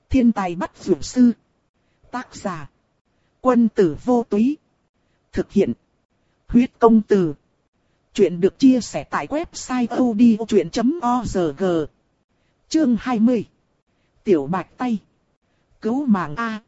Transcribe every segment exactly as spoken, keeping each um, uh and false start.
Thiên tài bắt dược sư. Tác giả. Quân tử vô túy. Thực hiện. Huyết công từ. Chuyện được chia sẻ tại website odchuyện chấm org. Chương hai mươi. Tiểu bạch tay. Cứu mạng A.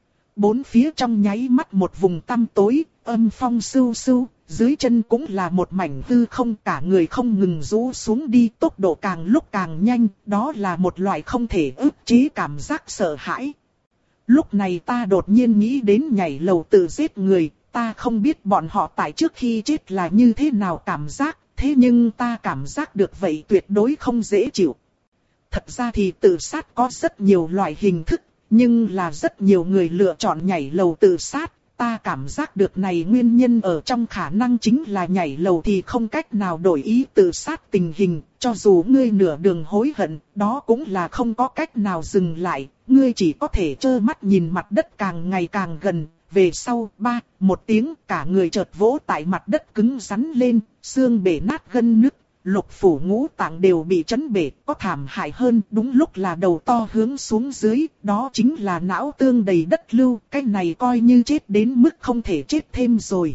Bốn phía trong nháy mắt một vùng tăm tối, âm phong sưu sưu, dưới chân cũng là một mảnh hư không, cả người không ngừng rũ xuống đi, tốc độ càng lúc càng nhanh, đó là một loại không thể ức chế cảm giác sợ hãi. Lúc này ta đột nhiên nghĩ đến nhảy lầu tự giết người, ta không biết bọn họ tại trước khi chết là như thế nào cảm giác, thế nhưng ta cảm giác được vậy tuyệt đối không dễ chịu. Thật ra thì tự sát có rất nhiều loại hình thức, nhưng là rất nhiều người lựa chọn nhảy lầu tự sát. Ta cảm giác được này nguyên nhân ở trong khả năng chính là nhảy lầu thì không cách nào đổi ý tự sát tình hình, cho dù ngươi nửa đường hối hận, đó cũng là không có cách nào dừng lại, ngươi chỉ có thể trơ mắt nhìn mặt đất càng ngày càng gần, về sau, ba, một tiếng, cả người chợt vỗ tại mặt đất cứng rắn lên, xương bể nát gân nứt. Lục phủ ngũ tạng đều bị chấn bể, có thảm hại hơn, đúng lúc là đầu to hướng xuống dưới, đó chính là não tương đầy đất lưu, cái này coi như chết đến mức không thể chết thêm rồi.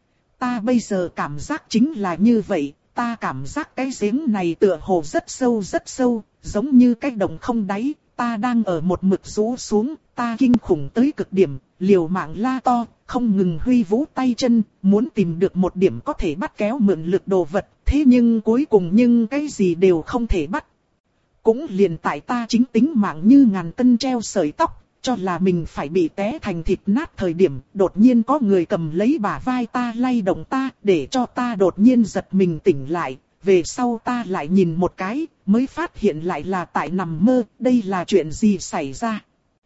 Ta bây giờ cảm giác chính là như vậy, ta cảm giác cái giếng này tựa hồ rất sâu rất sâu, giống như cái đồng không đáy, ta đang ở một mực rũ xuống, ta kinh khủng tới cực điểm, liều mạng la to, không ngừng huy vũ tay chân, muốn tìm được một điểm có thể bắt kéo mượn lực đồ vật, thế nhưng cuối cùng nhưng cái gì đều không thể bắt. Cũng liền tại ta chính tính mạng như ngàn cân treo sợi tóc, cho là mình phải bị té thành thịt nát thời điểm, đột nhiên có người cầm lấy bả vai ta lay động ta, để cho ta đột nhiên giật mình tỉnh lại. Về sau ta lại nhìn một cái, mới phát hiện lại là tại nằm mơ, đây là chuyện gì xảy ra.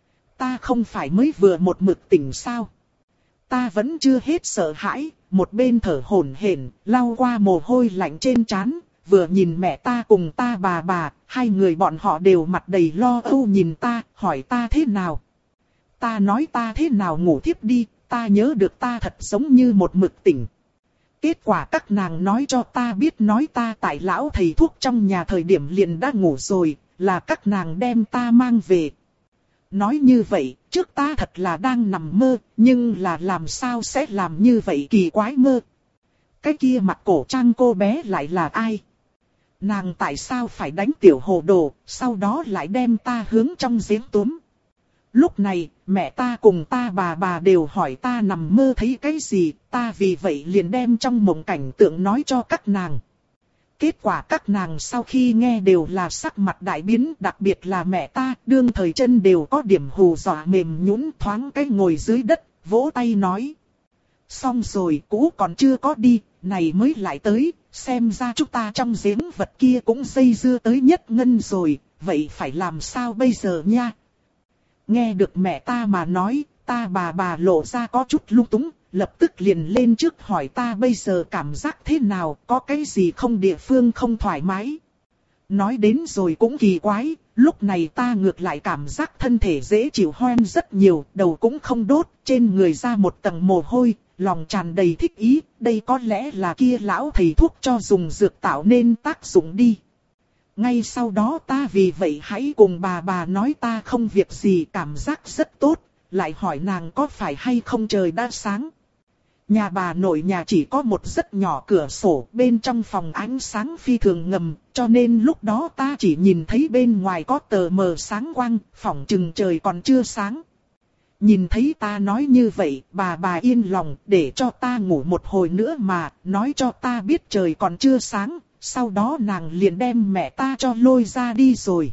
Ta không phải mới vừa một mực tỉnh sao? Ta vẫn chưa hết sợ hãi, một bên thở hổn hển, lau qua mồ hôi lạnh trên trán, vừa nhìn mẹ ta cùng ta bà bà, hai người bọn họ đều mặt đầy lo âu nhìn ta, hỏi ta thế nào. Ta nói ta thế nào ngủ thiếp đi, ta nhớ được ta thật giống như một mực tỉnh. Kết quả các nàng nói cho ta biết nói ta tại lão thầy thuốc trong nhà thời điểm liền đã ngủ rồi, là các nàng đem ta mang về. Nói như vậy, trước ta thật là đang nằm mơ, nhưng là làm sao sẽ làm như vậy kỳ quái mơ. Cái kia mặt cổ trang cô bé lại là ai? Nàng tại sao phải đánh tiểu hồ đồ, sau đó lại đem ta hướng trong giếng túm. Lúc này, mẹ ta cùng ta bà bà đều hỏi ta nằm mơ thấy cái gì, ta vì vậy liền đem trong mộng cảnh tượng nói cho các nàng. Kết quả các nàng sau khi nghe đều là sắc mặt đại biến, đặc biệt là mẹ ta, đương thời chân đều có điểm hù dọa mềm nhũn thoáng cái ngồi dưới đất, vỗ tay nói. Xong rồi, cũ còn chưa có đi, này mới lại tới, xem ra chúng ta trong giếng vật kia cũng dây dưa tới nhất ngân rồi, vậy phải làm sao bây giờ nha? Nghe được mẹ ta mà nói, ta bà bà lộ ra có chút lung túng, lập tức liền lên trước hỏi ta bây giờ cảm giác thế nào, có cái gì không địa phương không thoải mái. Nói đến rồi cũng kỳ quái, lúc này ta ngược lại cảm giác thân thể dễ chịu hoen rất nhiều, đầu cũng không đốt, trên người ra một tầng mồ hôi, lòng tràn đầy thích ý, đây có lẽ là kia lão thầy thuốc cho dùng dược tạo nên tác dụng đi. Ngay sau đó ta vì vậy hãy cùng bà bà nói ta không việc gì cảm giác rất tốt, lại hỏi nàng có phải hay không trời đã sáng. Nhà bà nội nhà chỉ có một rất nhỏ cửa sổ, bên trong phòng ánh sáng phi thường ngầm, cho nên lúc đó ta chỉ nhìn thấy bên ngoài có tờ mờ sáng quang, phỏng chừng trời còn chưa sáng. Nhìn thấy ta nói như vậy, bà bà yên lòng để cho ta ngủ một hồi nữa mà, nói cho ta biết trời còn chưa sáng, sau đó nàng liền đem mẹ ta cho lôi ra đi rồi.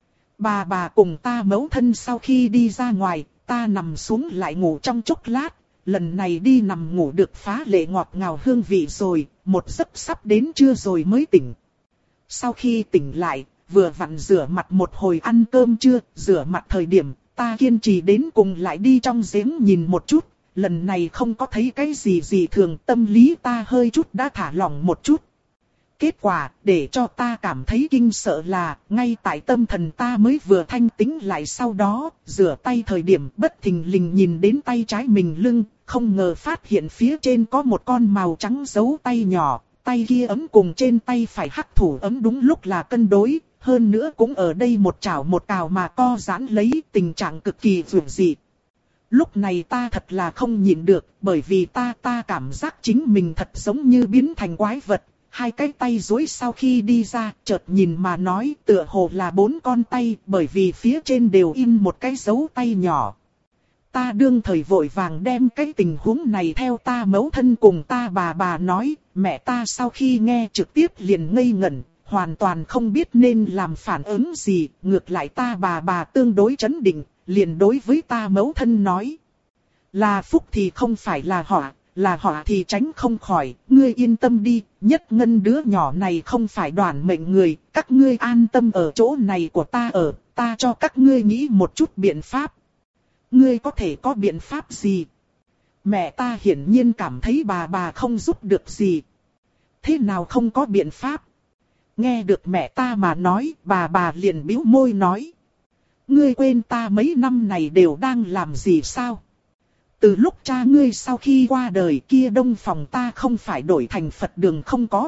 Bà bà cùng ta mẫu thân sau khi đi ra ngoài, ta nằm xuống lại ngủ trong chốc lát. Lần này đi nằm ngủ được phá lệ ngọt ngào hương vị rồi, một giấc sắp đến trưa rồi mới tỉnh. Sau khi tỉnh lại, vừa vặn rửa mặt một hồi ăn cơm trưa, rửa mặt thời điểm, ta kiên trì đến cùng lại đi trong giếng nhìn một chút. Lần này không có thấy cái gì gì thường, tâm lý ta hơi chút đã thả lỏng một chút. Kết quả, để cho ta cảm thấy kinh sợ là, ngay tại tâm thần ta mới vừa thanh tĩnh lại sau đó, rửa tay thời điểm bất thình lình nhìn đến tay trái mình lưng, không ngờ phát hiện phía trên có một con màu trắng dấu tay nhỏ, Tay kia ấm cùng trên tay phải hắc thủ ấm đúng lúc là cân đối, hơn nữa cũng ở đây một chảo một cào mà co giãn lấy, tình trạng cực kỳ dường dị. Lúc này ta thật là không nhịn được, bởi vì ta ta cảm giác chính mình thật giống như biến thành quái vật. Hai cái tay duỗi sau khi đi ra, chợt nhìn mà nói tựa hồ là bốn con tay, bởi vì phía trên đều in một cái dấu tay nhỏ. Ta đương thời vội vàng đem cái tình huống này theo ta mẫu thân cùng ta bà bà nói, mẹ ta sau khi nghe trực tiếp liền ngây ngẩn, hoàn toàn không biết nên làm phản ứng gì, ngược lại ta bà bà tương đối chấn định, liền đối với ta mẫu thân nói. Là phúc thì không phải là họa, là họa thì tránh không khỏi, ngươi yên tâm đi, Nhất Ngân đứa nhỏ này không phải đoản mệnh người, các ngươi an tâm ở chỗ này của ta ở, ta cho các ngươi nghĩ một chút biện pháp. Ngươi có thể có biện pháp gì? Mẹ ta hiển nhiên cảm thấy bà bà không giúp được gì. Thế nào không có biện pháp? Nghe được mẹ ta mà nói, bà bà liền bĩu môi nói. Ngươi quên ta mấy năm này đều đang làm gì sao? Từ lúc cha ngươi sau khi qua đời kia đông phòng ta không phải đổi thành Phật đường không có.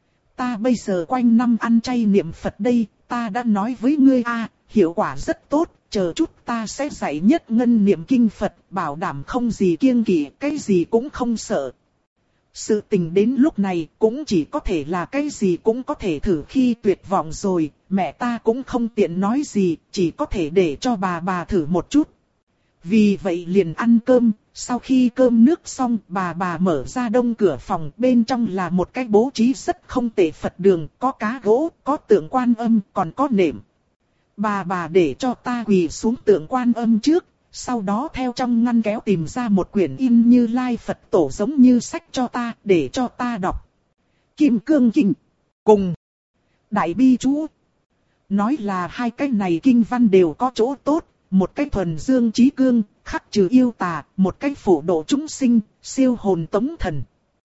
Ta bây giờ quanh năm ăn chay niệm Phật đây, ta đã nói với ngươi a, hiệu quả rất tốt, chờ chút ta sẽ dạy Nhất Ngân niệm kinh Phật, bảo đảm không gì kiêng kỵ, cái gì cũng không sợ. Sự tình đến lúc này cũng chỉ có thể là cái gì cũng có thể thử khi tuyệt vọng rồi, mẹ ta cũng không tiện nói gì, chỉ có thể để cho bà bà thử một chút. Vì vậy liền ăn cơm, sau khi cơm nước xong bà bà mở ra đông cửa phòng, bên trong là một cái bố trí rất không tệ Phật đường, có cá gỗ, có tượng Quan Âm, còn có nệm. Bà bà để cho ta quỳ xuống tượng Quan Âm trước, sau đó theo trong ngăn kéo tìm ra một quyển in Như Lai Phật Tổ giống như sách cho ta, để cho ta đọc. Kim Cương Kinh, cùng Đại Bi Chú. Nói là hai cái này kinh văn đều có chỗ tốt, một cái thuần dương chí cương, khắc trừ yêu tà, một cái phổ độ chúng sinh, siêu hồn tống thần.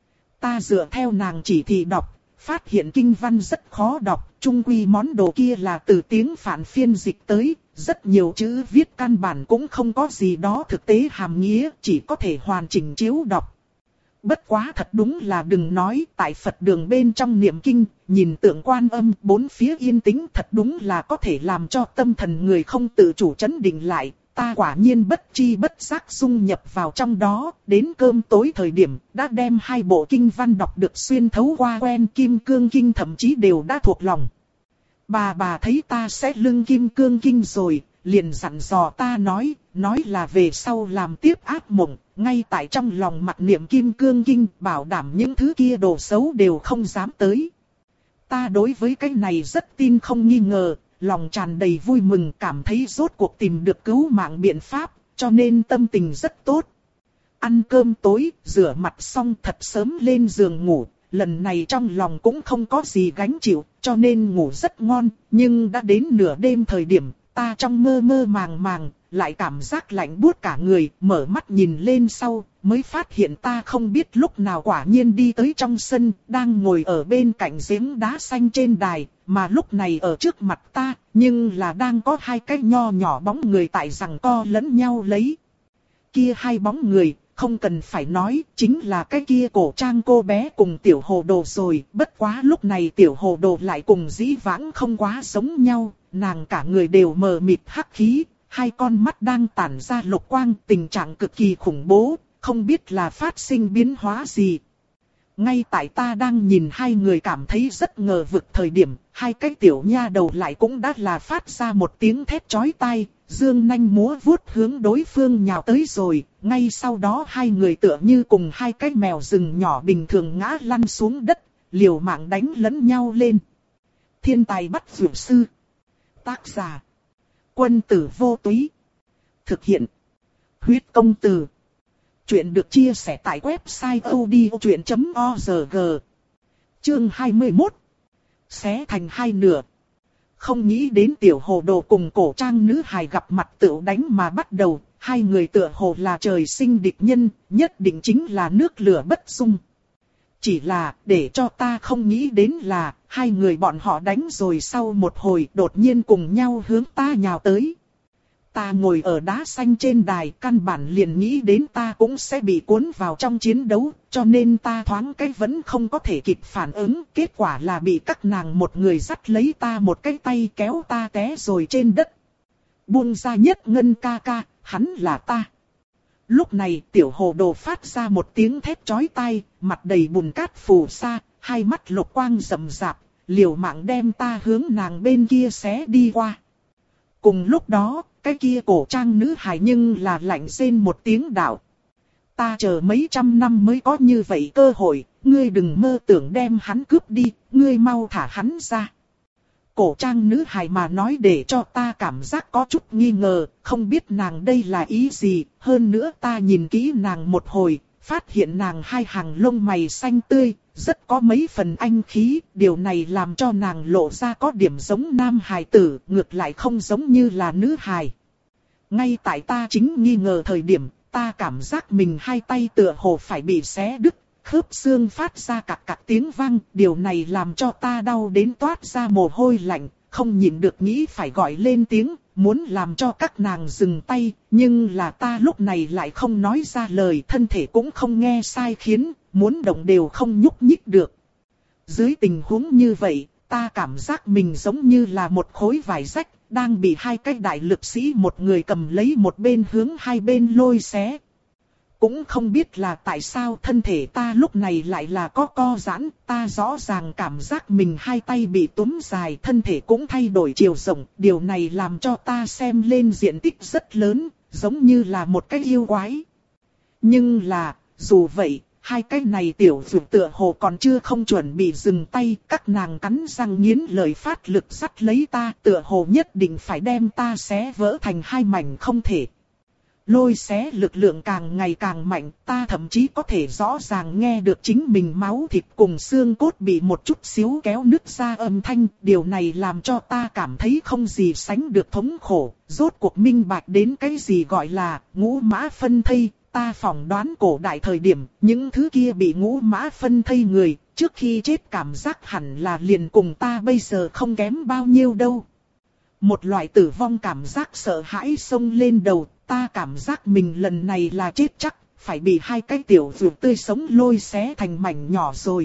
Ta dựa theo nàng chỉ thị đọc, phát hiện kinh văn rất khó đọc, chung quy món đồ kia là từ tiếng Phạn phiên dịch tới, rất nhiều chữ viết căn bản cũng không có gì đó thực tế hàm nghĩa, chỉ có thể hoàn chỉnh chiếu đọc. Bất quá thật đúng là đừng nói, tại Phật đường bên trong niệm kinh, nhìn tượng Quan Âm, bốn phía yên tĩnh thật đúng là có thể làm cho tâm thần người không tự chủ chấn định lại. Ta quả nhiên bất chi bất giác dung nhập vào trong đó, đến cơm tối thời điểm, đã đem hai bộ kinh văn đọc được xuyên thấu qua quen, Kim Cương Kinh thậm chí đều đã thuộc lòng. Bà bà thấy ta sẽ lưng Kim Cương Kinh rồi, liền dặn dò ta nói, nói là về sau làm tiếp ác mộng, ngay tại trong lòng mặc niệm Kim Cương Kinh, bảo đảm những thứ kia đồ xấu đều không dám tới. Ta đối với cái này rất tin không nghi ngờ, lòng tràn đầy vui mừng, cảm thấy rốt cuộc tìm được cứu mạng biện pháp, cho nên tâm tình rất tốt. Ăn cơm tối, rửa mặt xong thật sớm lên giường ngủ, lần này trong lòng cũng không có gì gánh chịu, cho nên ngủ rất ngon, nhưng đã đến nửa đêm thời điểm, ta trong mơ mơ màng màng, lại cảm giác lạnh buốt cả người, mở mắt nhìn lên sau, mới phát hiện ta không biết lúc nào quả nhiên đi tới trong sân, đang ngồi ở bên cạnh giếng đá xanh trên đài, mà lúc này ở trước mặt ta, nhưng là đang có hai cái nho nhỏ bóng người tại giằng co lẫn nhau lấy. Kia hai bóng người, không cần phải nói, chính là cái kia cổ trang cô bé cùng tiểu hồ đồ rồi, bất quá lúc này tiểu hồ đồ lại cùng dĩ vãng không quá giống nhau, nàng cả người đều mờ mịt hắc khí, hai con mắt đang tản ra lục quang, tình trạng cực kỳ khủng bố, không biết là phát sinh biến hóa gì. Ngay tại ta đang nhìn hai người cảm thấy rất ngờ vực thời điểm, hai cái tiểu nha đầu lại cũng đã là phát ra một tiếng thét chói tai, dương nanh múa vuốt hướng đối phương nhào tới rồi, ngay sau đó hai người tựa như cùng hai cái mèo rừng nhỏ bình thường ngã lăn xuống đất, liều mạng đánh lẫn nhau lên. Thiên tài bắt dược sư. Tác giả: Quân tử vô túy. Thực hiện: Huyết công từ. Chuyện được chia sẻ tại website odchuyện chấm org. Chương hai mươi mốt. Xé thành hai nửa. Không nghĩ đến tiểu hồ đồ cùng cổ trang nữ hài gặp mặt tựu đánh mà bắt đầu, hai người tựa hồ là trời sinh địch nhân, nhất định chính là nước lửa bất dung. Chỉ là, để cho ta không nghĩ đến là, hai người bọn họ đánh rồi sau một hồi đột nhiên cùng nhau hướng ta nhào tới. Ta ngồi ở đá xanh trên đài, căn bản liền nghĩ đến ta cũng sẽ bị cuốn vào trong chiến đấu, cho nên ta thoáng cái vẫn không có thể kịp phản ứng. Kết quả là bị các nàng một người dắt lấy ta một cái tay kéo ta té rồi trên đất. Buông ra Nhất Ngân ca ca, hắn là ta. Lúc này tiểu hồ đồ phát ra một tiếng thét chói tai, mặt đầy bùn cát phù sa, hai mắt lục quang rậm rạp, liều mạng đem ta hướng nàng bên kia xé đi qua. Cùng lúc đó, cái kia cổ trang nữ hài nhưng là lạnh rên một tiếng đạo. Ta chờ mấy trăm năm mới có như vậy cơ hội, ngươi đừng mơ tưởng đem hắn cướp đi, ngươi mau thả hắn ra. Cổ trang nữ hài mà nói để cho ta cảm giác có chút nghi ngờ, không biết nàng đây là ý gì, hơn nữa ta nhìn kỹ nàng một hồi, phát hiện nàng hai hàng lông mày xanh tươi, rất có mấy phần anh khí, điều này làm cho nàng lộ ra có điểm giống nam hài tử, ngược lại không giống như là nữ hài. Ngay tại ta chính nghi ngờ thời điểm, ta cảm giác mình hai tay tựa hồ phải bị xé đứt, khớp xương phát ra cạc cạc tiếng vang, điều này làm cho ta đau đến toát ra mồ hôi lạnh, không nhịn được nghĩ phải gọi lên tiếng, muốn làm cho các nàng dừng tay, nhưng là ta lúc này lại không nói ra lời, thân thể cũng không nghe sai khiến, muốn động đều không nhúc nhích được. Dưới tình huống như vậy, ta cảm giác mình giống như là một khối vải rách, đang bị hai cái đại lực sĩ một người cầm lấy một bên hướng hai bên lôi xé. Cũng không biết là tại sao thân thể ta lúc này lại là có co giãn, ta rõ ràng cảm giác mình hai tay bị túm dài, thân thể cũng thay đổi chiều rộng, điều này làm cho ta xem lên diện tích rất lớn, giống như là một cái yêu quái. Nhưng là, dù vậy, hai cái này tiểu dược tựa hồ còn chưa không chuẩn bị dừng tay, các nàng cắn răng nghiến lợi phát lực sắt lấy ta, tựa hồ nhất định phải đem ta xé vỡ thành hai mảnh không thể. Lôi xé lực lượng càng ngày càng mạnh, ta thậm chí có thể rõ ràng nghe được chính mình máu thịt cùng xương cốt bị một chút xíu kéo nứt ra âm thanh. Điều này làm cho ta cảm thấy không gì sánh được thống khổ, rốt cuộc minh bạch đến cái gì gọi là ngũ mã phân thây. Ta phỏng đoán cổ đại thời điểm, những thứ kia bị ngũ mã phân thây người, trước khi chết cảm giác hẳn là liền cùng ta bây giờ không kém bao nhiêu đâu. Một loại tử vong cảm giác sợ hãi xông lên đầu, ta cảm giác mình lần này là chết chắc, phải bị hai cái tiểu dược tươi sống lôi xé thành mảnh nhỏ rồi.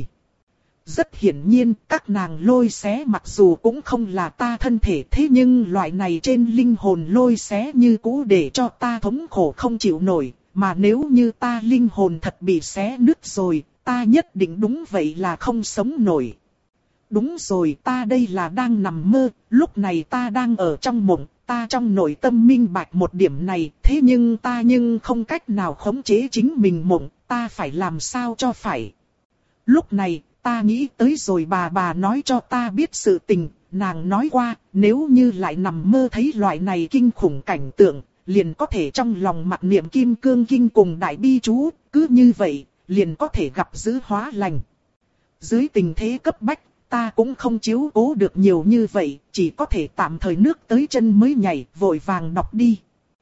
Rất hiển nhiên, các nàng lôi xé mặc dù cũng không là ta thân thể, thế nhưng loại này trên linh hồn lôi xé như cũ để cho ta thống khổ không chịu nổi, mà nếu như ta linh hồn thật bị xé nứt rồi, ta nhất định đúng vậy là không sống nổi. Đúng rồi, ta đây là đang nằm mơ, lúc này ta đang ở trong mộng, ta trong nội tâm minh bạch một điểm này, thế nhưng ta nhưng không cách nào khống chế chính mình mộng, ta phải làm sao cho phải. Lúc này, ta nghĩ tới rồi bà bà nói cho ta biết sự tình, nàng nói qua, nếu như lại nằm mơ thấy loại này kinh khủng cảnh tượng, liền có thể trong lòng mặc niệm kim cương kinh cùng đại bi chú, cứ như vậy, liền có thể gặp dữ hóa lành. Dưới tình thế cấp bách, ta cũng không chiếu cố được nhiều như vậy, chỉ có thể tạm thời nước tới chân mới nhảy, vội vàng đọc đi.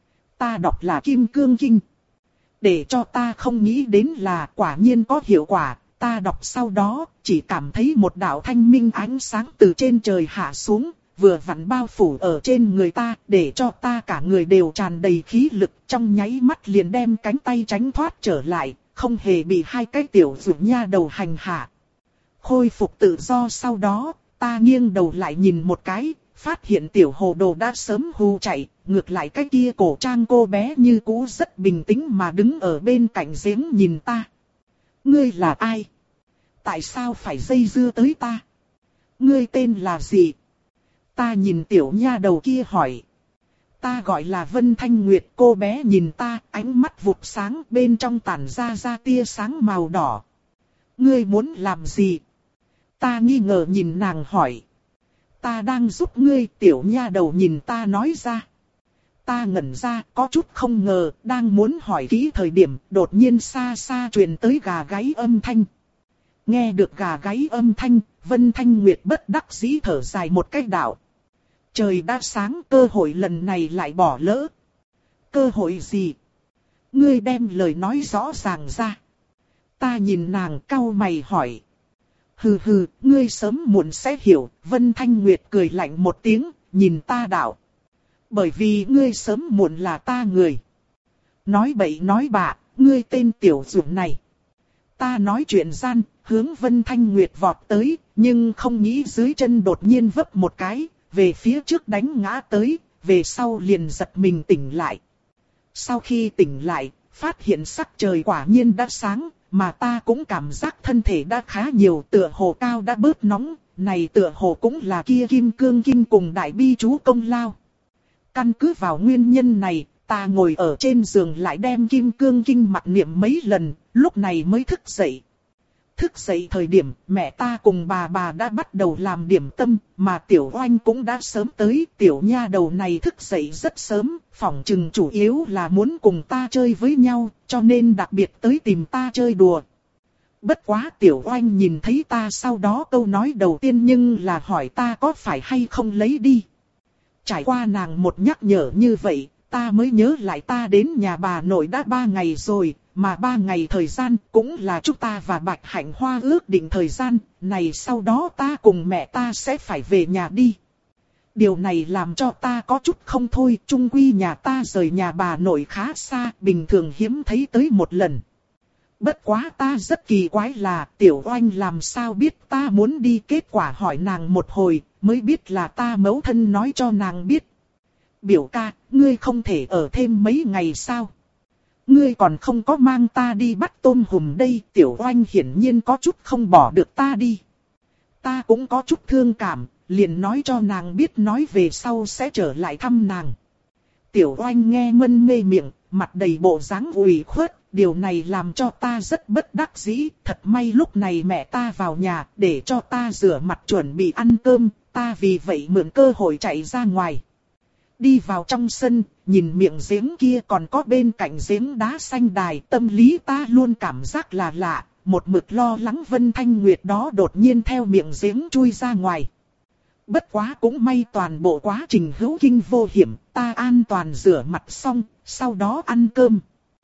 Ta đọc là Kim Cương Kinh. Để cho ta không nghĩ đến là quả nhiên có hiệu quả, ta đọc sau đó, chỉ cảm thấy một đạo thanh minh ánh sáng từ trên trời hạ xuống, vừa vặn bao phủ ở trên người ta, để cho ta cả người đều tràn đầy khí lực, trong nháy mắt liền đem cánh tay tránh thoát trở lại, không hề bị hai cái tiểu dược nha đầu hành hạ. Khôi phục tự do sau đó, ta nghiêng đầu lại nhìn một cái, phát hiện tiểu hồ đồ đã sớm hù chạy, ngược lại cái kia cổ trang cô bé như cũ rất bình tĩnh mà đứng ở bên cạnh giếng nhìn ta. Ngươi là ai? Tại sao phải dây dưa tới ta? Ngươi tên là gì? Ta nhìn tiểu nha đầu kia hỏi. Ta gọi là Vân Thanh Nguyệt, cô bé nhìn ta, ánh mắt vụt sáng bên trong tản ra ra tia sáng màu đỏ. Ngươi muốn làm gì? Ta nghi ngờ nhìn nàng hỏi. Ta đang giúp ngươi, tiểu nha đầu nhìn ta nói ra. Ta ngẩn ra, có chút không ngờ, đang muốn hỏi kỹ thời điểm, đột nhiên xa xa truyền tới gà gáy âm thanh. Nghe được gà gáy âm thanh, Vân Thanh Nguyệt bất đắc dĩ thở dài một cái đạo. Trời đã sáng, cơ hội lần này lại bỏ lỡ. Cơ hội gì? Ngươi đem lời nói rõ ràng ra. Ta nhìn nàng cau mày hỏi. Hừ hừ, ngươi sớm muộn sẽ hiểu, Vân Thanh Nguyệt cười lạnh một tiếng, nhìn ta đạo. Bởi vì ngươi sớm muộn là ta người. Nói bậy nói bạ, ngươi tên tiểu dụng này. Ta nói chuyện gian, hướng Vân Thanh Nguyệt vọt tới, nhưng không nghĩ dưới chân đột nhiên vấp một cái, về phía trước đánh ngã tới, về sau liền giật mình tỉnh lại. Sau khi tỉnh lại, phát hiện sắc trời quả nhiên đã sáng, mà ta cũng cảm giác thân thể đã khá nhiều, tựa hồ cao đã bớt nóng, này tựa hồ cũng là kia kim cương kim cùng đại bi chú công lao. Căn cứ vào nguyên nhân này, ta ngồi ở trên giường lại đem kim cương kinh mặc niệm mấy lần, lúc này mới thức dậy. Thức dậy thời điểm, mẹ ta cùng bà bà đã bắt đầu làm điểm tâm, mà tiểu oanh cũng đã sớm tới. Tiểu nha đầu này thức dậy rất sớm, phỏng chừng chủ yếu là muốn cùng ta chơi với nhau, cho nên đặc biệt tới tìm ta chơi đùa. Bất quá tiểu oanh nhìn thấy ta sau đó câu nói đầu tiên nhưng là hỏi ta có phải hay không lấy đi. Trải qua nàng một nhắc nhở như vậy, ta mới nhớ lại ta đến nhà bà nội đã ba ngày rồi, mà ba ngày thời gian cũng là chúng ta và Bạch Hạnh Hoa ước định thời gian, này sau đó ta cùng mẹ ta sẽ phải về nhà đi. Điều này làm cho ta có chút không thôi, chung quy nhà ta rời nhà bà nội khá xa, bình thường hiếm thấy tới một lần. Bất quá ta rất kỳ quái là tiểu oanh làm sao biết ta muốn đi, kết quả hỏi nàng một hồi, mới biết là ta mẫu thân nói cho nàng biết. Biểu ca, ngươi không thể ở thêm mấy ngày sao? Ngươi còn không có mang ta đi bắt tôm hùm đây, tiểu oanh hiển nhiên có chút không bỏ được ta đi. Ta cũng có chút thương cảm, liền nói cho nàng biết nói về sau sẽ trở lại thăm nàng. Tiểu oanh nghe mân mê miệng, mặt đầy bộ dáng ủy khuất, điều này làm cho ta rất bất đắc dĩ. Thật may lúc này mẹ ta vào nhà để cho ta rửa mặt chuẩn bị ăn cơm, ta vì vậy mượn cơ hội chạy ra ngoài. Đi vào trong sân, nhìn miệng giếng kia còn có bên cạnh giếng đá xanh đài, tâm lý ta luôn cảm giác là lạ, một mực lo lắng Vân Thanh Nguyệt đó đột nhiên theo miệng giếng chui ra ngoài. Bất quá cũng may toàn bộ quá trình hữu kinh vô hiểm, ta an toàn rửa mặt xong, sau đó ăn cơm.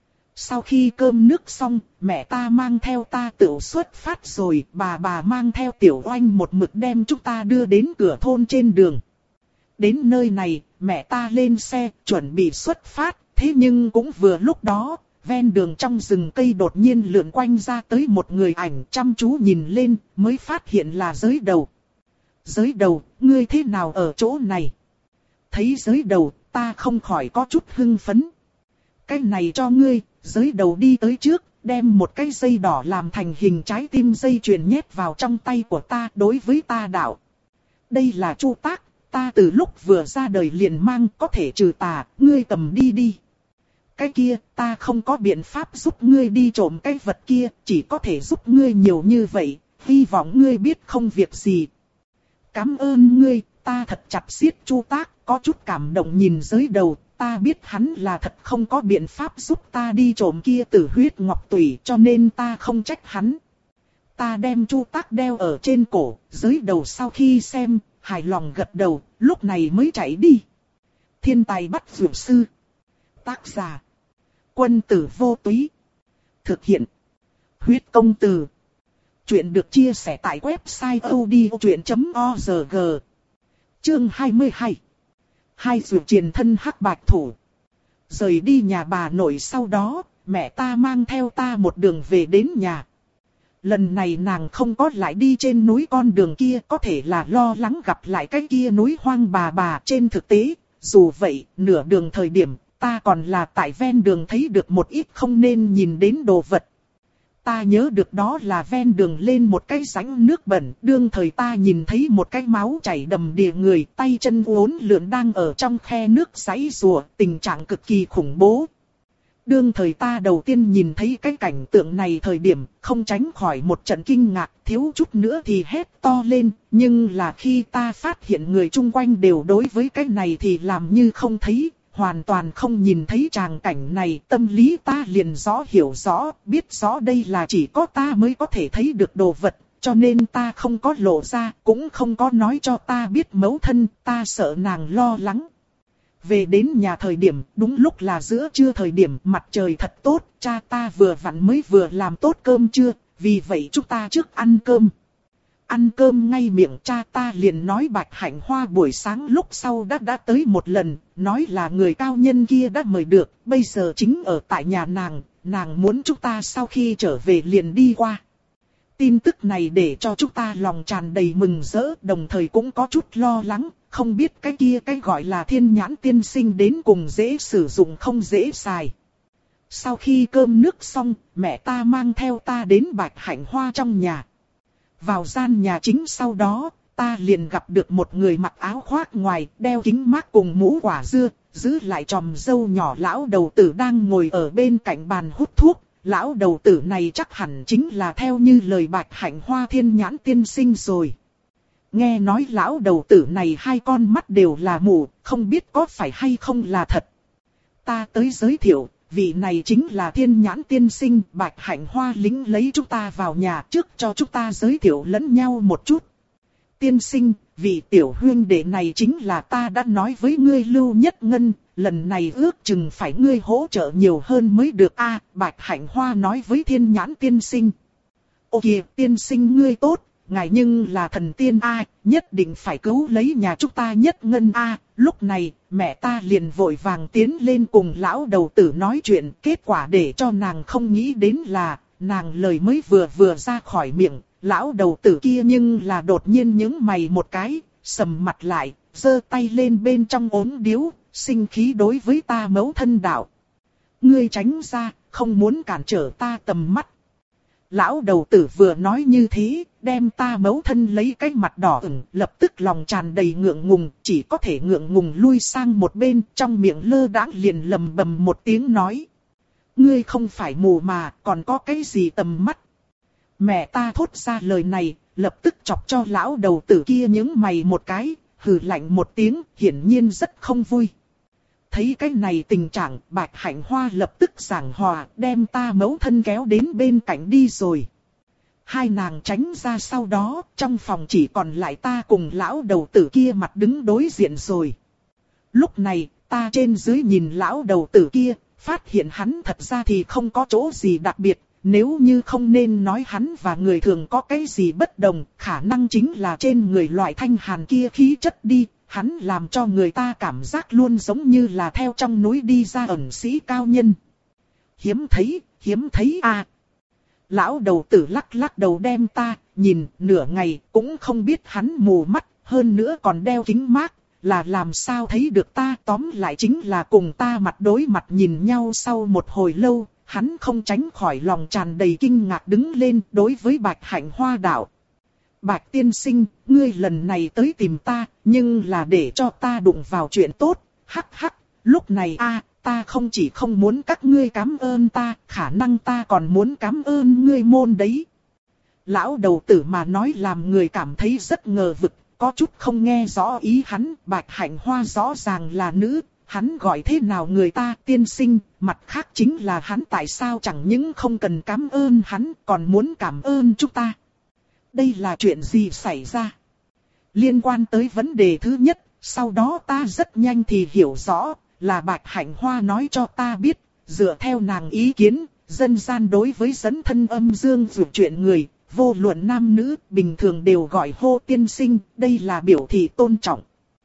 Sau khi cơm nước xong, mẹ ta mang theo ta tự xuất phát rồi, bà bà mang theo tiểu oanh một mực đem chúng ta đưa đến cửa thôn trên đường. Đến nơi này, mẹ ta lên xe, chuẩn bị xuất phát, thế nhưng cũng vừa lúc đó, ven đường trong rừng cây đột nhiên lượn quanh ra tới một người ảnh, chăm chú nhìn lên, mới phát hiện là Giới Đầu. Giới Đầu, ngươi thế nào ở chỗ này? Thấy Giới Đầu, ta không khỏi có chút hưng phấn. Cái này cho ngươi, Giới Đầu đi tới trước, đem một cái dây đỏ làm thành hình trái tim dây chuyền nhét vào trong tay của ta, đối với ta đạo. Đây là chu tác. Ta từ lúc vừa ra đời liền mang, có thể trừ tà, ngươi cầm đi đi. Cái kia, ta không có biện pháp giúp ngươi đi trộm cái vật kia, chỉ có thể giúp ngươi nhiều như vậy, hy vọng ngươi biết không việc gì. Cảm ơn ngươi, ta thật chặt xiết chu tác, có chút cảm động nhìn Giới Đầu, ta biết hắn là thật không có biện pháp giúp ta đi trộm kia tử huyết ngọc tủy, cho nên ta không trách hắn. Ta đem chu tác đeo ở trên cổ, Giới Đầu sau khi xem, hài lòng gật đầu, lúc này mới chạy đi. Thiên tài bắt dược sư. Tác giả: Quân tử vô túy. Thực hiện: Huyết công từ. Chuyện được chia sẻ tại website odchuyện chấm org. Chương hai mươi hai. Hai dược truyền thân hắc bạch thủ. Rời đi nhà bà nội sau đó, mẹ ta mang theo ta một đường về đến nhà. Lần này nàng không có lại đi trên núi con đường kia, có thể là lo lắng gặp lại cái kia núi hoang bà bà. Trên thực tế, dù vậy, nửa đường thời điểm, ta còn là tại ven đường thấy được một ít không nên nhìn đến đồ vật. Ta nhớ được đó là ven đường lên một cái rãnh nước bẩn, đương thời ta nhìn thấy một cái máu chảy đầm đìa người, tay chân uốn lượn đang ở trong khe nước giãy giụa, tình trạng cực kỳ khủng bố. Đương thời ta đầu tiên nhìn thấy cái cảnh tượng này thời điểm, không tránh khỏi một trận kinh ngạc, thiếu chút nữa thì hét to lên, nhưng là khi ta phát hiện người chung quanh đều đối với cái này thì làm như không thấy, hoàn toàn không nhìn thấy tràng cảnh này, tâm lý ta liền rõ hiểu rõ, biết rõ đây là chỉ có ta mới có thể thấy được đồ vật, cho nên ta không có lộ ra, cũng không có nói cho ta biết mẫu thân, ta sợ nàng lo lắng. Về đến nhà thời điểm, đúng lúc là giữa trưa thời điểm, mặt trời thật tốt, cha ta vừa vặn mới vừa làm tốt cơm trưa, vì vậy chúng ta trước ăn cơm. ăn cơm ngay miệng cha ta liền nói Bạch Hạnh Hoa buổi sáng lúc sau đã đã tới một lần, nói là người cao nhân kia đã mời được, bây giờ chính ở tại nhà nàng, nàng muốn chúng ta sau khi trở về liền đi qua. Tin tức này để cho chúng ta lòng tràn đầy mừng rỡ, đồng thời cũng có chút lo lắng, không biết cái kia cái gọi là thiên nhãn tiên sinh đến cùng dễ sử dụng không dễ xài. Sau khi cơm nước xong, mẹ ta mang theo ta đến Bạch Hạnh Hoa trong nhà. Vào gian nhà chính sau đó, ta liền gặp được một người mặc áo khoác ngoài, đeo kính mát cùng mũ quả dưa, giữ lại chòm râu nhỏ lão đầu tử đang ngồi ở bên cạnh bàn hút thuốc. Lão đầu tử này chắc hẳn chính là theo như lời Bạch Hạnh Hoa thiên nhãn tiên sinh rồi. Nghe nói lão đầu tử này hai con mắt đều là mù, không biết có phải hay không là thật. Ta tới giới thiệu, vị này chính là thiên nhãn tiên sinh. Bạch Hạnh Hoa lính lấy chúng ta vào nhà trước cho chúng ta giới thiệu lẫn nhau một chút. Tiên sinh, vị tiểu huynh đệ này chính là ta đã nói với ngươi Lưu Nhất Ngân, lần này ước chừng phải ngươi hỗ trợ nhiều hơn mới được a. À, Bạch Hạnh Hoa nói với thiên nhãn tiên sinh. Ô kìa, tiên sinh ngươi tốt, ngài nhưng là thần tiên a, à, nhất định phải cứu lấy nhà chúng ta Nhất Ngân a. À, lúc này, mẹ ta liền vội vàng tiến lên cùng lão đầu tử nói chuyện, kết quả để cho nàng không nghĩ đến là, nàng lời mới vừa vừa ra khỏi miệng. Lão đầu tử kia nhưng là đột nhiên nhướng mày một cái, sầm mặt lại, giơ tay lên bên trong ốm điếu, sinh khí đối với ta mẫu thân đạo. Ngươi tránh ra, không muốn cản trở ta tầm mắt. Lão đầu tử vừa nói như thế, đem ta mẫu thân lấy cái mặt đỏ ửng, lập tức lòng tràn đầy ngượng ngùng, chỉ có thể ngượng ngùng lui sang một bên, trong miệng lơ đãng liền lầm bầm một tiếng nói. Ngươi không phải mù mà, còn có cái gì tầm mắt? Mẹ ta thốt ra lời này, lập tức chọc cho lão đầu tử kia nhướng mày một cái, hừ lạnh một tiếng, hiển nhiên rất không vui. Thấy cái này tình trạng, Bạch Hạnh Hoa lập tức giảng hòa, đem ta mẫu thân kéo đến bên cạnh đi rồi. Hai nàng tránh ra sau đó, trong phòng chỉ còn lại ta cùng lão đầu tử kia mặt đứng đối diện rồi. Lúc này, ta trên dưới nhìn lão đầu tử kia, phát hiện hắn thật ra thì không có chỗ gì đặc biệt. Nếu như không nên nói hắn và người thường có cái gì bất đồng, khả năng chính là trên người loại thanh hàn kia khí chất đi, hắn làm cho người ta cảm giác luôn giống như là theo trong núi đi ra ẩn sĩ cao nhân. Hiếm thấy, hiếm thấy à. Lão đầu tử lắc lắc đầu đem ta, nhìn nửa ngày cũng không biết hắn mù mắt, hơn nữa còn đeo kính mát, là làm sao thấy được ta, tóm lại chính là cùng ta mặt đối mặt nhìn nhau sau một hồi lâu. Hắn không tránh khỏi lòng tràn đầy kinh ngạc đứng lên đối với Bạch Hạnh Hoa đạo. Bạch tiên sinh, ngươi lần này tới tìm ta, nhưng là để cho ta đụng vào chuyện tốt, hắc hắc, lúc này a ta không chỉ không muốn các ngươi cảm ơn ta, khả năng ta còn muốn cảm ơn ngươi môn đấy. Lão đầu tử mà nói làm người cảm thấy rất ngờ vực, có chút không nghe rõ ý hắn, Bạch Hạnh Hoa rõ ràng là nữ. Hắn gọi thế nào người ta tiên sinh, mặt khác chính là hắn tại sao chẳng những không cần cảm ơn hắn, còn muốn cảm ơn chúng ta. Đây là chuyện gì xảy ra? Liên quan tới vấn đề thứ nhất, sau đó ta rất nhanh thì hiểu rõ, là Bạch Hạnh Hoa nói cho ta biết, dựa theo nàng ý kiến, dân gian đối với dấn thân âm dương vượt chuyện người, vô luận nam nữ, bình thường đều gọi hô tiên sinh, đây là biểu thị tôn trọng.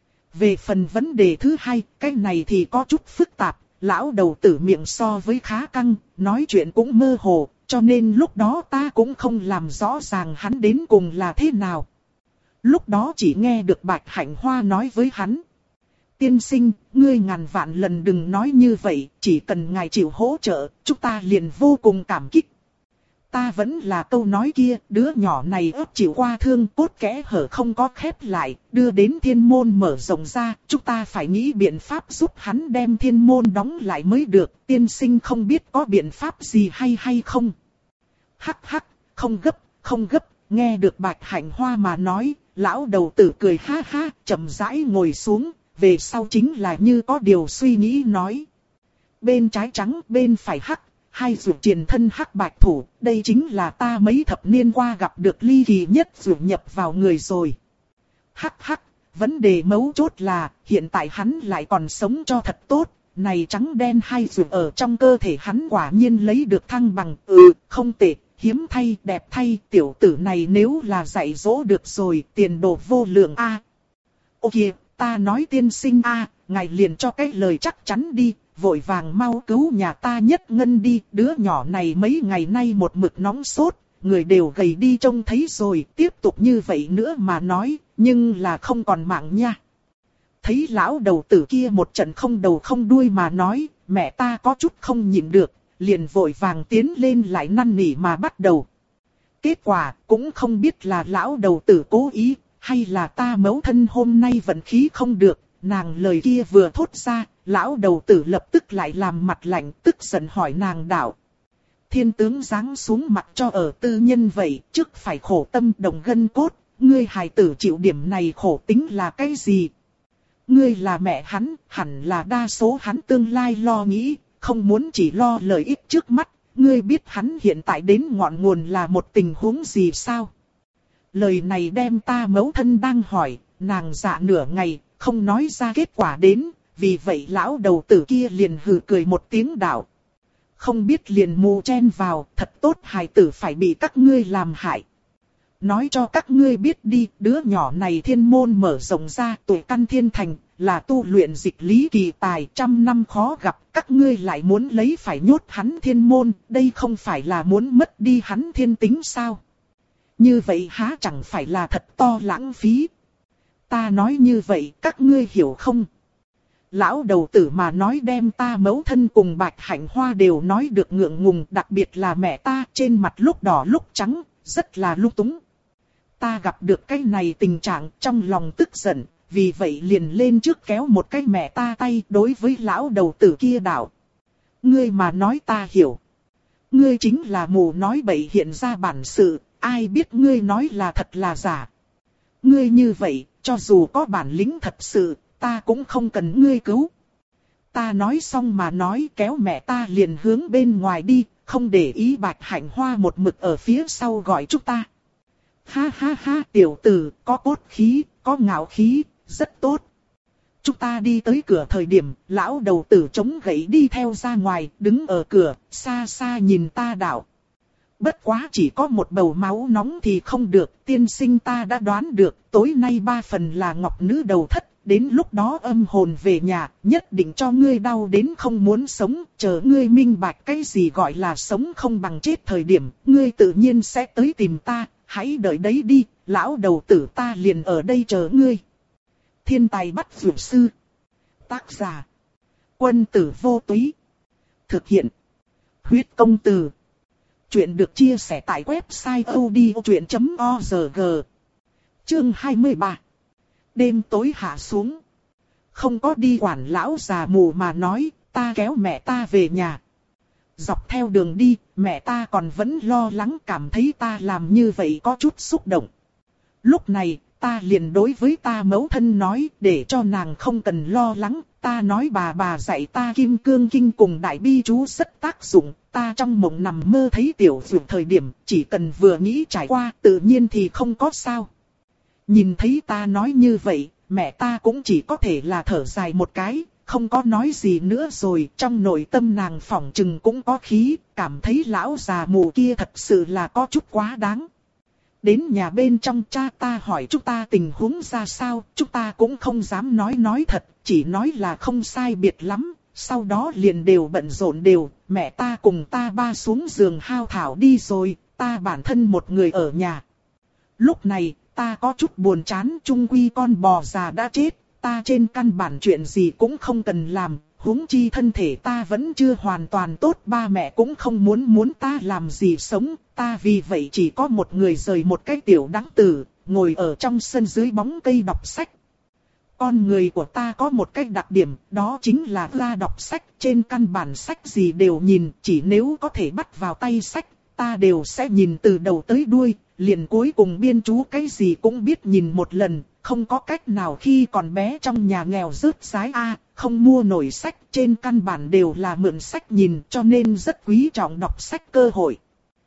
Về phần vấn đề thứ hai, cái này thì có chút phức tạp, lão đầu tử miệng so với khá căng, nói chuyện cũng mơ hồ, cho nên lúc đó ta cũng không làm rõ ràng hắn đến cùng là thế nào. Lúc đó chỉ nghe được Bạch Hạnh Hoa nói với hắn. Tiên sinh, ngươi ngàn vạn lần đừng nói như vậy, chỉ cần ngài chịu hỗ trợ, chúng ta liền vô cùng cảm kích. Ta vẫn là câu nói kia, đứa nhỏ này ớt chịu qua thương cốt kẽ hở không có khép lại, đưa đến thiên môn mở rộng ra, chúng ta phải nghĩ biện pháp giúp hắn đem thiên môn đóng lại mới được, tiên sinh không biết có biện pháp gì hay hay không. Hắc hắc, không gấp, không gấp, nghe được Bạch Hạnh Hoa mà nói, lão đầu tử cười ha ha, chậm rãi ngồi xuống, về sau chính là như có điều suy nghĩ nói. Bên trái trắng, bên phải hắc. Hai dụ triền thân hắc bạch thủ, đây chính là ta mấy thập niên qua gặp được ly kỳ nhất dụ nhập vào người rồi. Hắc hắc, vấn đề mấu chốt là, hiện tại hắn lại còn sống cho thật tốt, này trắng đen hai dụ ở trong cơ thể hắn quả nhiên lấy được thăng bằng, ừ, không tệ, hiếm thay, đẹp thay, tiểu tử này nếu là dạy dỗ được rồi, tiền đồ vô lượng a. À, ô kìa, ta nói tiên sinh a, à, ngài liền cho cái lời chắc chắn đi, vội vàng mau cứu nhà ta Nhất Ngân đi, đứa nhỏ này mấy ngày nay một mực nóng sốt, người đều gầy đi trông thấy rồi, tiếp tục như vậy nữa mà nói, nhưng là không còn mạng nha. Thấy lão đầu tử kia một trận không đầu không đuôi mà nói, mẹ ta có chút không nhịn được, liền vội vàng tiến lên lại năn nỉ mà bắt đầu. Kết quả cũng không biết là lão đầu tử cố ý, hay là ta mẫu thân hôm nay vận khí không được, nàng lời kia vừa thốt ra, lão đầu tử lập tức lại làm mặt lạnh tức giận hỏi nàng đạo. Thiên tướng giáng xuống mặt cho ở tư nhân vậy, trước phải khổ tâm đồng gân cốt, ngươi hài tử chịu điểm này khổ tính là cái gì? Ngươi là mẹ hắn, hẳn là đa số hắn tương lai lo nghĩ, không muốn chỉ lo lợi ích trước mắt, ngươi biết hắn hiện tại đến ngọn nguồn là một tình huống gì sao? Lời này đem ta mẫu thân đang hỏi, nàng dạ nửa ngày, không nói ra kết quả đến, vì vậy lão đầu tử kia liền hừ cười một tiếng đạo. Không biết liền mù chen vào, thật tốt hài tử phải bị các ngươi làm hại. Nói cho các ngươi biết đi, đứa nhỏ này thiên môn mở rộng ra tuổi căn thiên thành, là tu luyện dịch lý kỳ tài trăm năm khó gặp, các ngươi lại muốn lấy phải nhốt hắn thiên môn, đây không phải là muốn mất đi hắn thiên tính sao? Như vậy há chẳng phải là thật to lãng phí. Ta nói như vậy các ngươi hiểu không? Lão đầu tử mà nói đem ta mẫu thân cùng Bạch Hạnh Hoa đều nói được ngượng ngùng, đặc biệt là mẹ ta trên mặt lúc đỏ lúc trắng, rất là lung túng. Ta gặp được cái này tình trạng trong lòng tức giận, vì vậy liền lên trước kéo một cái mẹ ta tay đối với lão đầu tử kia đạo. Ngươi mà nói ta hiểu. Ngươi chính là mù nói bậy hiện ra bản sự, ai biết ngươi nói là thật là giả. Ngươi như vậy, cho dù có bản lĩnh thật sự, ta cũng không cần ngươi cứu. Ta nói xong mà nói kéo mẹ ta liền hướng bên ngoài đi, không để ý Bạch Hạnh Hoa một mực ở phía sau gọi chúng ta. Ha ha ha, tiểu tử, có cốt khí, có ngạo khí, rất tốt. Chúng ta đi tới cửa thời điểm, lão đầu tử chống gậy đi theo ra ngoài, đứng ở cửa, xa xa nhìn ta đạo. Bất quá chỉ có một bầu máu nóng thì không được, tiên sinh ta đã đoán được, tối nay ba phần là ngọc nữ đầu thất, đến lúc đó âm hồn về nhà, nhất định cho ngươi đau đến không muốn sống, chờ ngươi minh bạch cái gì gọi là sống không bằng chết thời điểm, ngươi tự nhiên sẽ tới tìm ta, hãy đợi đấy đi, lão đầu tử ta liền ở đây chờ ngươi. Thiên tài bắt dược sư. Tác giả. Quân tử vô túy. Thực hiện. Huyết công từ. Chuyện được chia sẻ tại website odchuyện chấm org. Chương hai mươi ba. Đêm tối hạ xuống. Không có đi quản lão già mù mà nói, ta kéo mẹ ta về nhà. Dọc theo đường đi, mẹ ta còn vẫn lo lắng cảm thấy ta làm như vậy có chút xúc động. Lúc này, ta liền đối với ta mẫu thân nói để cho nàng không cần lo lắng. Ta nói bà bà dạy ta kim cương kinh cùng đại bi chú rất tác dụng. Ta trong mộng nằm mơ thấy tiểu dược thời điểm, chỉ cần vừa nghĩ trải qua tự nhiên thì không có sao. Nhìn thấy ta nói như vậy, mẹ ta cũng chỉ có thể là thở dài một cái, không có nói gì nữa rồi. Trong nội tâm nàng phỏng chừng cũng có khí, cảm thấy lão già mù kia thật sự là có chút quá đáng. Đến nhà bên trong cha ta hỏi chúng ta tình huống ra sao, chúng ta cũng không dám nói nói thật, chỉ nói là không sai biệt lắm. Sau đó liền đều bận rộn đều, mẹ ta cùng ta ba xuống giường hao thảo đi rồi, ta bản thân một người ở nhà. Lúc này, ta có chút buồn chán, chung quy con bò già đã chết, ta trên căn bản chuyện gì cũng không cần làm, huống chi thân thể ta vẫn chưa hoàn toàn tốt, ba mẹ cũng không muốn muốn ta làm gì sống, ta vì vậy chỉ có một người rời một cái tiểu đắng tử, ngồi ở trong sân dưới bóng cây đọc sách. Con người của ta có một cái đặc điểm, đó chính là ra đọc sách, trên căn bản sách gì đều nhìn, chỉ nếu có thể bắt vào tay sách, ta đều sẽ nhìn từ đầu tới đuôi, liền cuối cùng biên chú cái gì cũng biết nhìn một lần, không có cách nào khi còn bé trong nhà nghèo rớt rái a, không mua nổi sách, trên căn bản đều là mượn sách nhìn, cho nên rất quý trọng đọc sách cơ hội.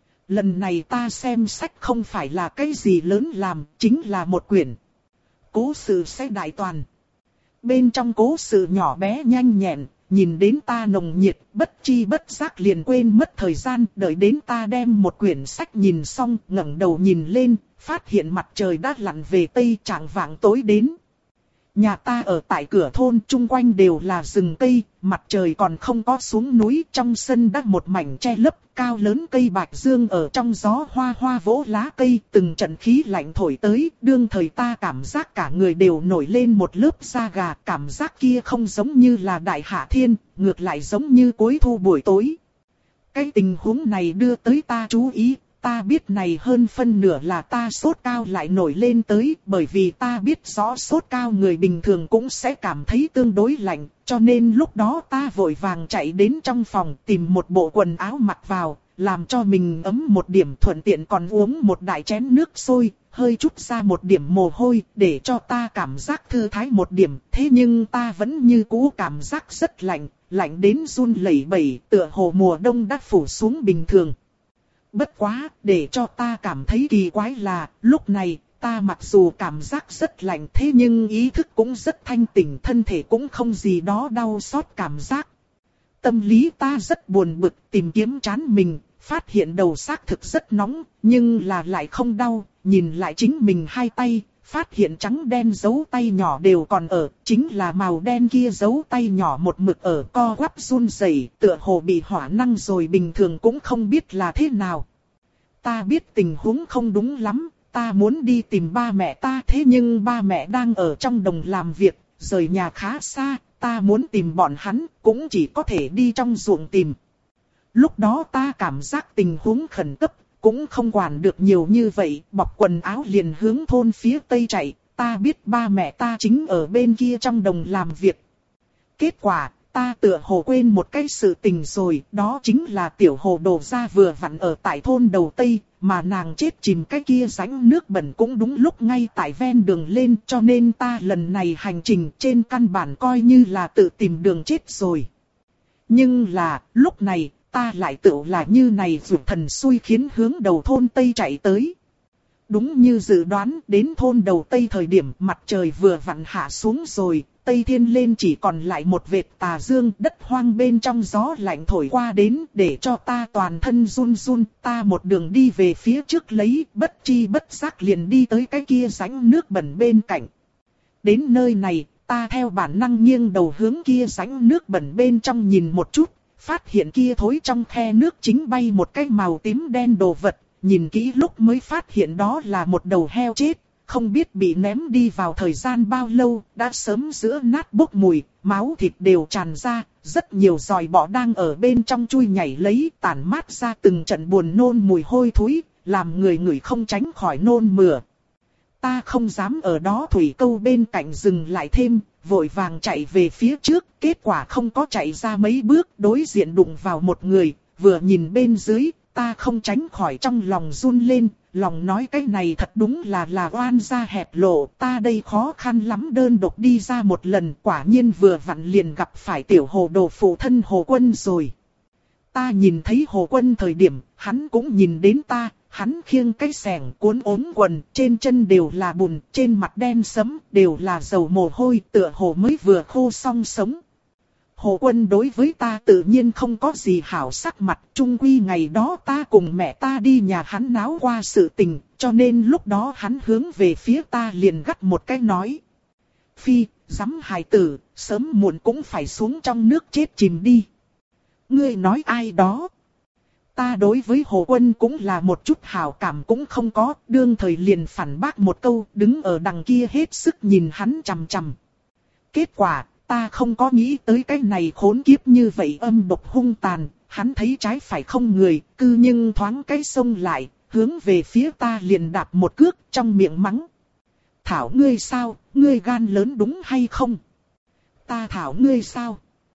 Lần này ta xem sách không phải là cái gì lớn làm, chính là một quyển cố sự sẽ đại toàn. Bên trong cố sự nhỏ bé nhanh nhẹn, nhìn đến ta nồng nhiệt, bất chi bất giác liền quên mất thời gian, đợi đến ta đem một quyển sách nhìn xong, ngẩng đầu nhìn lên, phát hiện mặt trời đã lặn về tây, chạng vạng tối đến. Nhà ta ở tại cửa thôn, chung quanh đều là rừng cây, mặt trời còn không có xuống núi, trong sân đã một mảnh che lấp, cao lớn cây bạch dương ở trong gió hoa hoa vỗ lá cây, từng trận khí lạnh thổi tới, đương thời ta cảm giác cả người đều nổi lên một lớp da gà, cảm giác kia không giống như là đại hạ thiên, ngược lại giống như cuối thu buổi tối. Cái tình huống này đưa tới ta chú ý. Ta biết này hơn phân nửa là ta sốt cao lại nổi lên tới, bởi vì ta biết rõ sốt cao người bình thường cũng sẽ cảm thấy tương đối lạnh, cho nên lúc đó ta vội vàng chạy đến trong phòng tìm một bộ quần áo mặc vào, làm cho mình ấm một điểm, thuận tiện còn uống một đại chén nước sôi, hơi chút ra một điểm mồ hôi, để cho ta cảm giác thư thái một điểm, thế nhưng ta vẫn như cũ cảm giác rất lạnh, lạnh đến run lẩy bẩy, tựa hồ mùa đông đã phủ xuống bình thường. Bất quá, để cho ta cảm thấy kỳ quái là, lúc này, ta mặc dù cảm giác rất lạnh thế nhưng ý thức cũng rất thanh tỉnh, thân thể cũng không gì đó đau xót cảm giác. Tâm lý ta rất buồn bực, tìm kiếm trán mình, phát hiện đầu xác thực rất nóng, nhưng là lại không đau, nhìn lại chính mình hai tay, phát hiện trắng đen dấu tay nhỏ đều còn ở, chính là màu đen kia dấu tay nhỏ một mực ở co quắp run rẩy, tựa hồ bị hỏa năng rồi, bình thường cũng không biết là thế nào. Ta biết tình huống không đúng lắm, ta muốn đi tìm ba mẹ ta, thế nhưng ba mẹ đang ở trong đồng làm việc, rời nhà khá xa, ta muốn tìm bọn hắn, cũng chỉ có thể đi trong ruộng tìm. Lúc đó ta cảm giác tình huống khẩn cấp, cũng không quản được nhiều như vậy, bọc quần áo liền hướng thôn phía tây chạy, ta biết ba mẹ ta chính ở bên kia trong đồng làm việc. Kết quả, ta tựa hồ quên một cái sự tình rồi, đó chính là tiểu hồ đồ gia vừa vặn ở tại thôn đầu tây, mà nàng chết chìm cái kia rãnh nước bẩn cũng đúng lúc ngay tại ven đường lên, cho nên ta lần này hành trình trên căn bản coi như là tự tìm đường chết rồi. Nhưng là, lúc này, ta lại tự là như này vượt thần xui khiến hướng đầu thôn Tây chạy tới. Đúng như dự đoán, đến thôn đầu Tây thời điểm mặt trời vừa vặn hạ xuống rồi, Tây thiên lên chỉ còn lại một vệt tà dương, đất hoang bên trong gió lạnh thổi qua đến, để cho ta toàn thân run run, ta một đường đi về phía trước lấy, bất chi bất giác liền đi tới cái kia rãnh nước bẩn bên cạnh. Đến nơi này, ta theo bản năng nghiêng đầu hướng kia rãnh nước bẩn bên trong nhìn một chút, phát hiện kia thối trong khe nước chính bay một cái màu tím đen đồ vật, nhìn kỹ lúc mới phát hiện đó là một đầu heo chết, không biết bị ném đi vào thời gian bao lâu, đã sớm giữa nát bốc mùi, máu thịt đều tràn ra, rất nhiều giòi bọ đang ở bên trong chui nhảy lấy, tản mát ra từng trận buồn nôn mùi hôi thối, làm người ngửi không tránh khỏi nôn mửa. Ta không dám ở đó thủy câu bên cạnh dừng lại thêm, vội vàng chạy về phía trước, kết quả không có chạy ra mấy bước, đối diện đụng vào một người, vừa nhìn bên dưới, ta không tránh khỏi trong lòng run lên, lòng nói cái này thật đúng là là oan gia hẹp lộ, ta đây khó khăn lắm đơn độc đi ra một lần, quả nhiên vừa vặn liền gặp phải tiểu hồ đồ phụ thân Hồ Quân rồi. Ta nhìn thấy Hồ Quân thời điểm, hắn cũng nhìn đến ta. Hắn khiêng cái xẻng cuốn ốm quần, trên chân đều là bùn, trên mặt đen sẫm, đều là dầu mồ hôi, tựa hồ mới vừa khô xong sống. Hồ Quân đối với ta tự nhiên không có gì hảo sắc mặt, chung quy ngày đó ta cùng mẹ ta đi nhà hắn náo qua sự tình, cho nên lúc đó hắn hướng về phía ta liền gắt một cái nói. Phi, dám hài tử, sớm muộn cũng phải xuống trong nước chết chìm đi. Ngươi nói ai đó? Ta đối với Hồ Quân cũng là một chút hảo cảm cũng không có, đương thời liền phản bác một câu, đứng ở đằng kia hết sức nhìn hắn chằm chằm. Kết quả, ta không có nghĩ tới cái này khốn kiếp như vậy âm độc hung tàn, hắn thấy trái phải không người, cư nhưng thoáng cái xông lại, hướng về phía ta liền đạp một cước trong miệng mắng. Thảo ngươi sao, ngươi gan lớn đúng hay không? Ta thảo ngươi sao?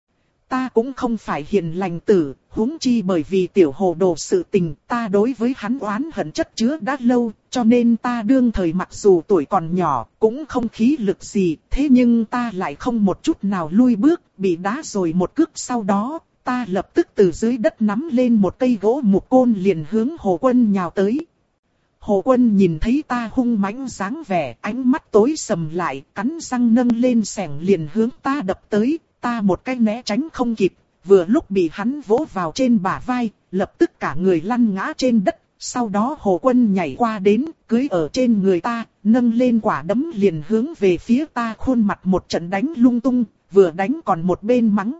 Ta cũng không phải hiền lành tử, huống chi bởi vì tiểu hồ đồ sự tình, ta đối với hắn oán hận chất chứa đã lâu, cho nên ta đương thời mặc dù tuổi còn nhỏ, cũng không khí lực gì, thế nhưng ta lại không một chút nào lui bước, bị đá rồi một cước sau đó, ta lập tức từ dưới đất nắm lên một cây gỗ mục côn liền hướng Hồ Quân nhào tới. Hồ Quân nhìn thấy ta hung mãnh dáng vẻ, ánh mắt tối sầm lại, cắn răng nâng lên xẻng liền hướng ta đập tới. ta một cái né tránh không kịp, vừa lúc bị hắn vỗ vào trên bả vai, lập tức cả người lăn ngã trên đất. Sau đó Hồ Quân nhảy qua đến, cưỡi ở trên người ta, nâng lên quả đấm liền hướng về phía ta khuôn mặt một trận đánh lung tung, vừa đánh còn một bên mắng.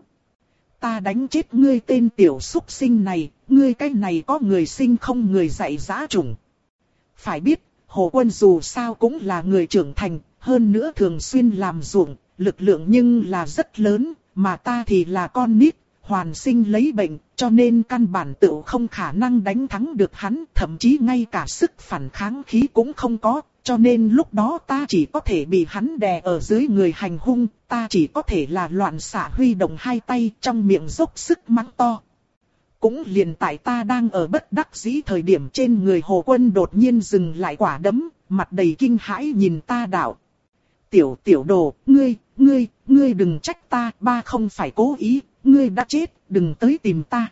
Ta đánh chết ngươi tên tiểu súc sinh này, ngươi cái này có người sinh không người dạy dã chủng. Phải biết, Hồ Quân dù sao cũng là người trưởng thành, hơn nữa thường xuyên làm ruộng, lực lượng nhưng là rất lớn, mà ta thì là con nít, hoàn sinh lấy bệnh, cho nên căn bản tự không khả năng đánh thắng được hắn, thậm chí ngay cả sức phản kháng khí cũng không có, cho nên lúc đó ta chỉ có thể bị hắn đè ở dưới người hành hung, ta chỉ có thể là loạn xạ huy động hai tay trong miệng dốc sức mắng to. Cũng liền tại ta đang ở bất đắc dĩ thời điểm trên người Hồ Quân đột nhiên dừng lại quả đấm, mặt đầy kinh hãi nhìn ta đạo. Tiểu tiểu đồ, ngươi, ngươi, ngươi đừng trách ta, ba không phải cố ý, ngươi đã chết, đừng tới tìm ta.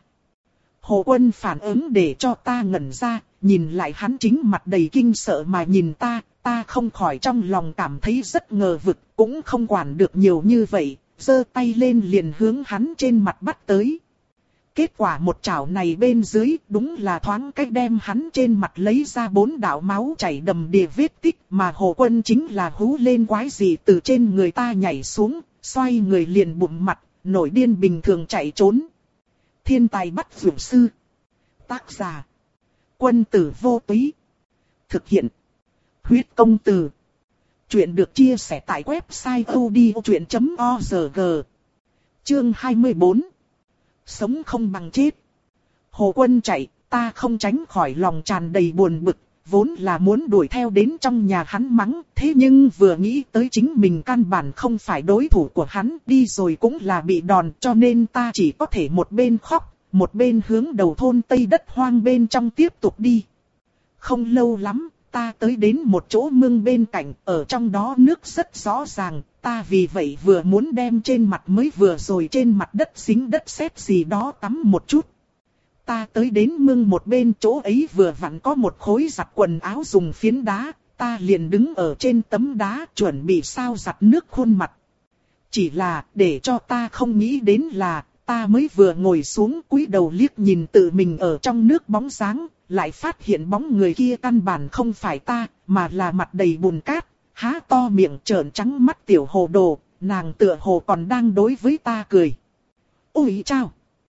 Hồ Quân phản ứng để cho ta ngẩn ra, nhìn lại hắn chính mặt đầy kinh sợ mà nhìn ta, ta không khỏi trong lòng cảm thấy rất ngờ vực, cũng không quản được nhiều như vậy, giơ tay lên liền hướng hắn trên mặt bắt tới. Kết quả một chảo này bên dưới đúng là thoáng cách đem hắn trên mặt lấy ra bốn đạo máu chảy đầm đìa vết tích, mà Hồ Quân chính là hú lên quái gì từ trên người ta nhảy xuống, xoay người liền bụng mặt, nổi điên bình thường chạy trốn. Thiên tài bắt dược sư. Tác giả: Quân tử vô túy. Thực hiện: Huyết công từ. Chuyện được chia sẻ tại website odchuyện chấm org. Chương hai mươi bốn. Sống không bằng chết. Hồ Quân chạy, ta không tránh khỏi lòng tràn đầy buồn bực, vốn là muốn đuổi theo đến trong nhà hắn mắng, thế nhưng vừa nghĩ tới chính mình căn bản không phải đối thủ của hắn, đi rồi cũng là bị đòn, cho nên ta chỉ có thể một bên khóc, một bên hướng đầu thôn Tây đất hoang bên trong tiếp tục đi. Không lâu lắm, ta tới đến một chỗ mương bên cạnh, ở trong đó nước rất rõ ràng, ta vì vậy vừa muốn đem trên mặt mới vừa rồi trên mặt đất dính đất sét gì đó tắm một chút. Ta tới đến mương một bên chỗ ấy vừa vặn có một khối giặt quần áo dùng phiến đá, ta liền đứng ở trên tấm đá chuẩn bị sao giặt nước khuôn mặt. Chỉ là để cho ta không nghĩ đến là, ta mới vừa ngồi xuống cúi đầu liếc nhìn tự mình ở trong nước bóng dáng, lại phát hiện bóng người kia căn bản không phải ta, mà là mặt đầy bùn cát, há to miệng trợn trắng mắt tiểu hồ đồ, nàng tựa hồ còn đang đối với ta cười. Ôi chao!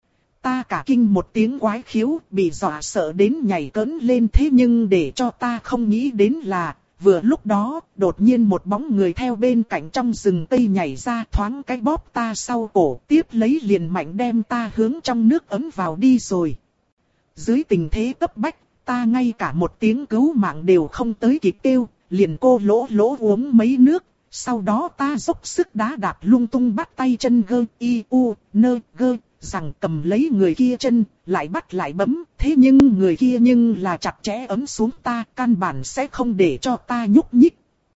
Ta cả kinh một tiếng quái khiếu, bị dọa sợ đến nhảy cẫng lên, thế nhưng để cho ta không nghĩ đến là, vừa lúc đó, đột nhiên một bóng người theo bên cạnh trong rừng cây nhảy ra thoáng cái bóp ta sau cổ, tiếp lấy liền mạnh đem ta hướng trong nước ấm vào đi rồi. Dưới tình thế cấp bách, ta ngay cả một tiếng cứu mạng đều không tới kịp kêu, liền cô lỗ lỗ uống mấy nước, sau đó ta dốc sức đá đạp lung tung bắt tay chân gơ, y u, nơ, gơ, rằng cầm lấy người kia chân, lại bắt lại bấm, thế nhưng người kia nhưng là chặt chẽ ấm xuống ta, căn bản sẽ không để cho ta nhúc nhích.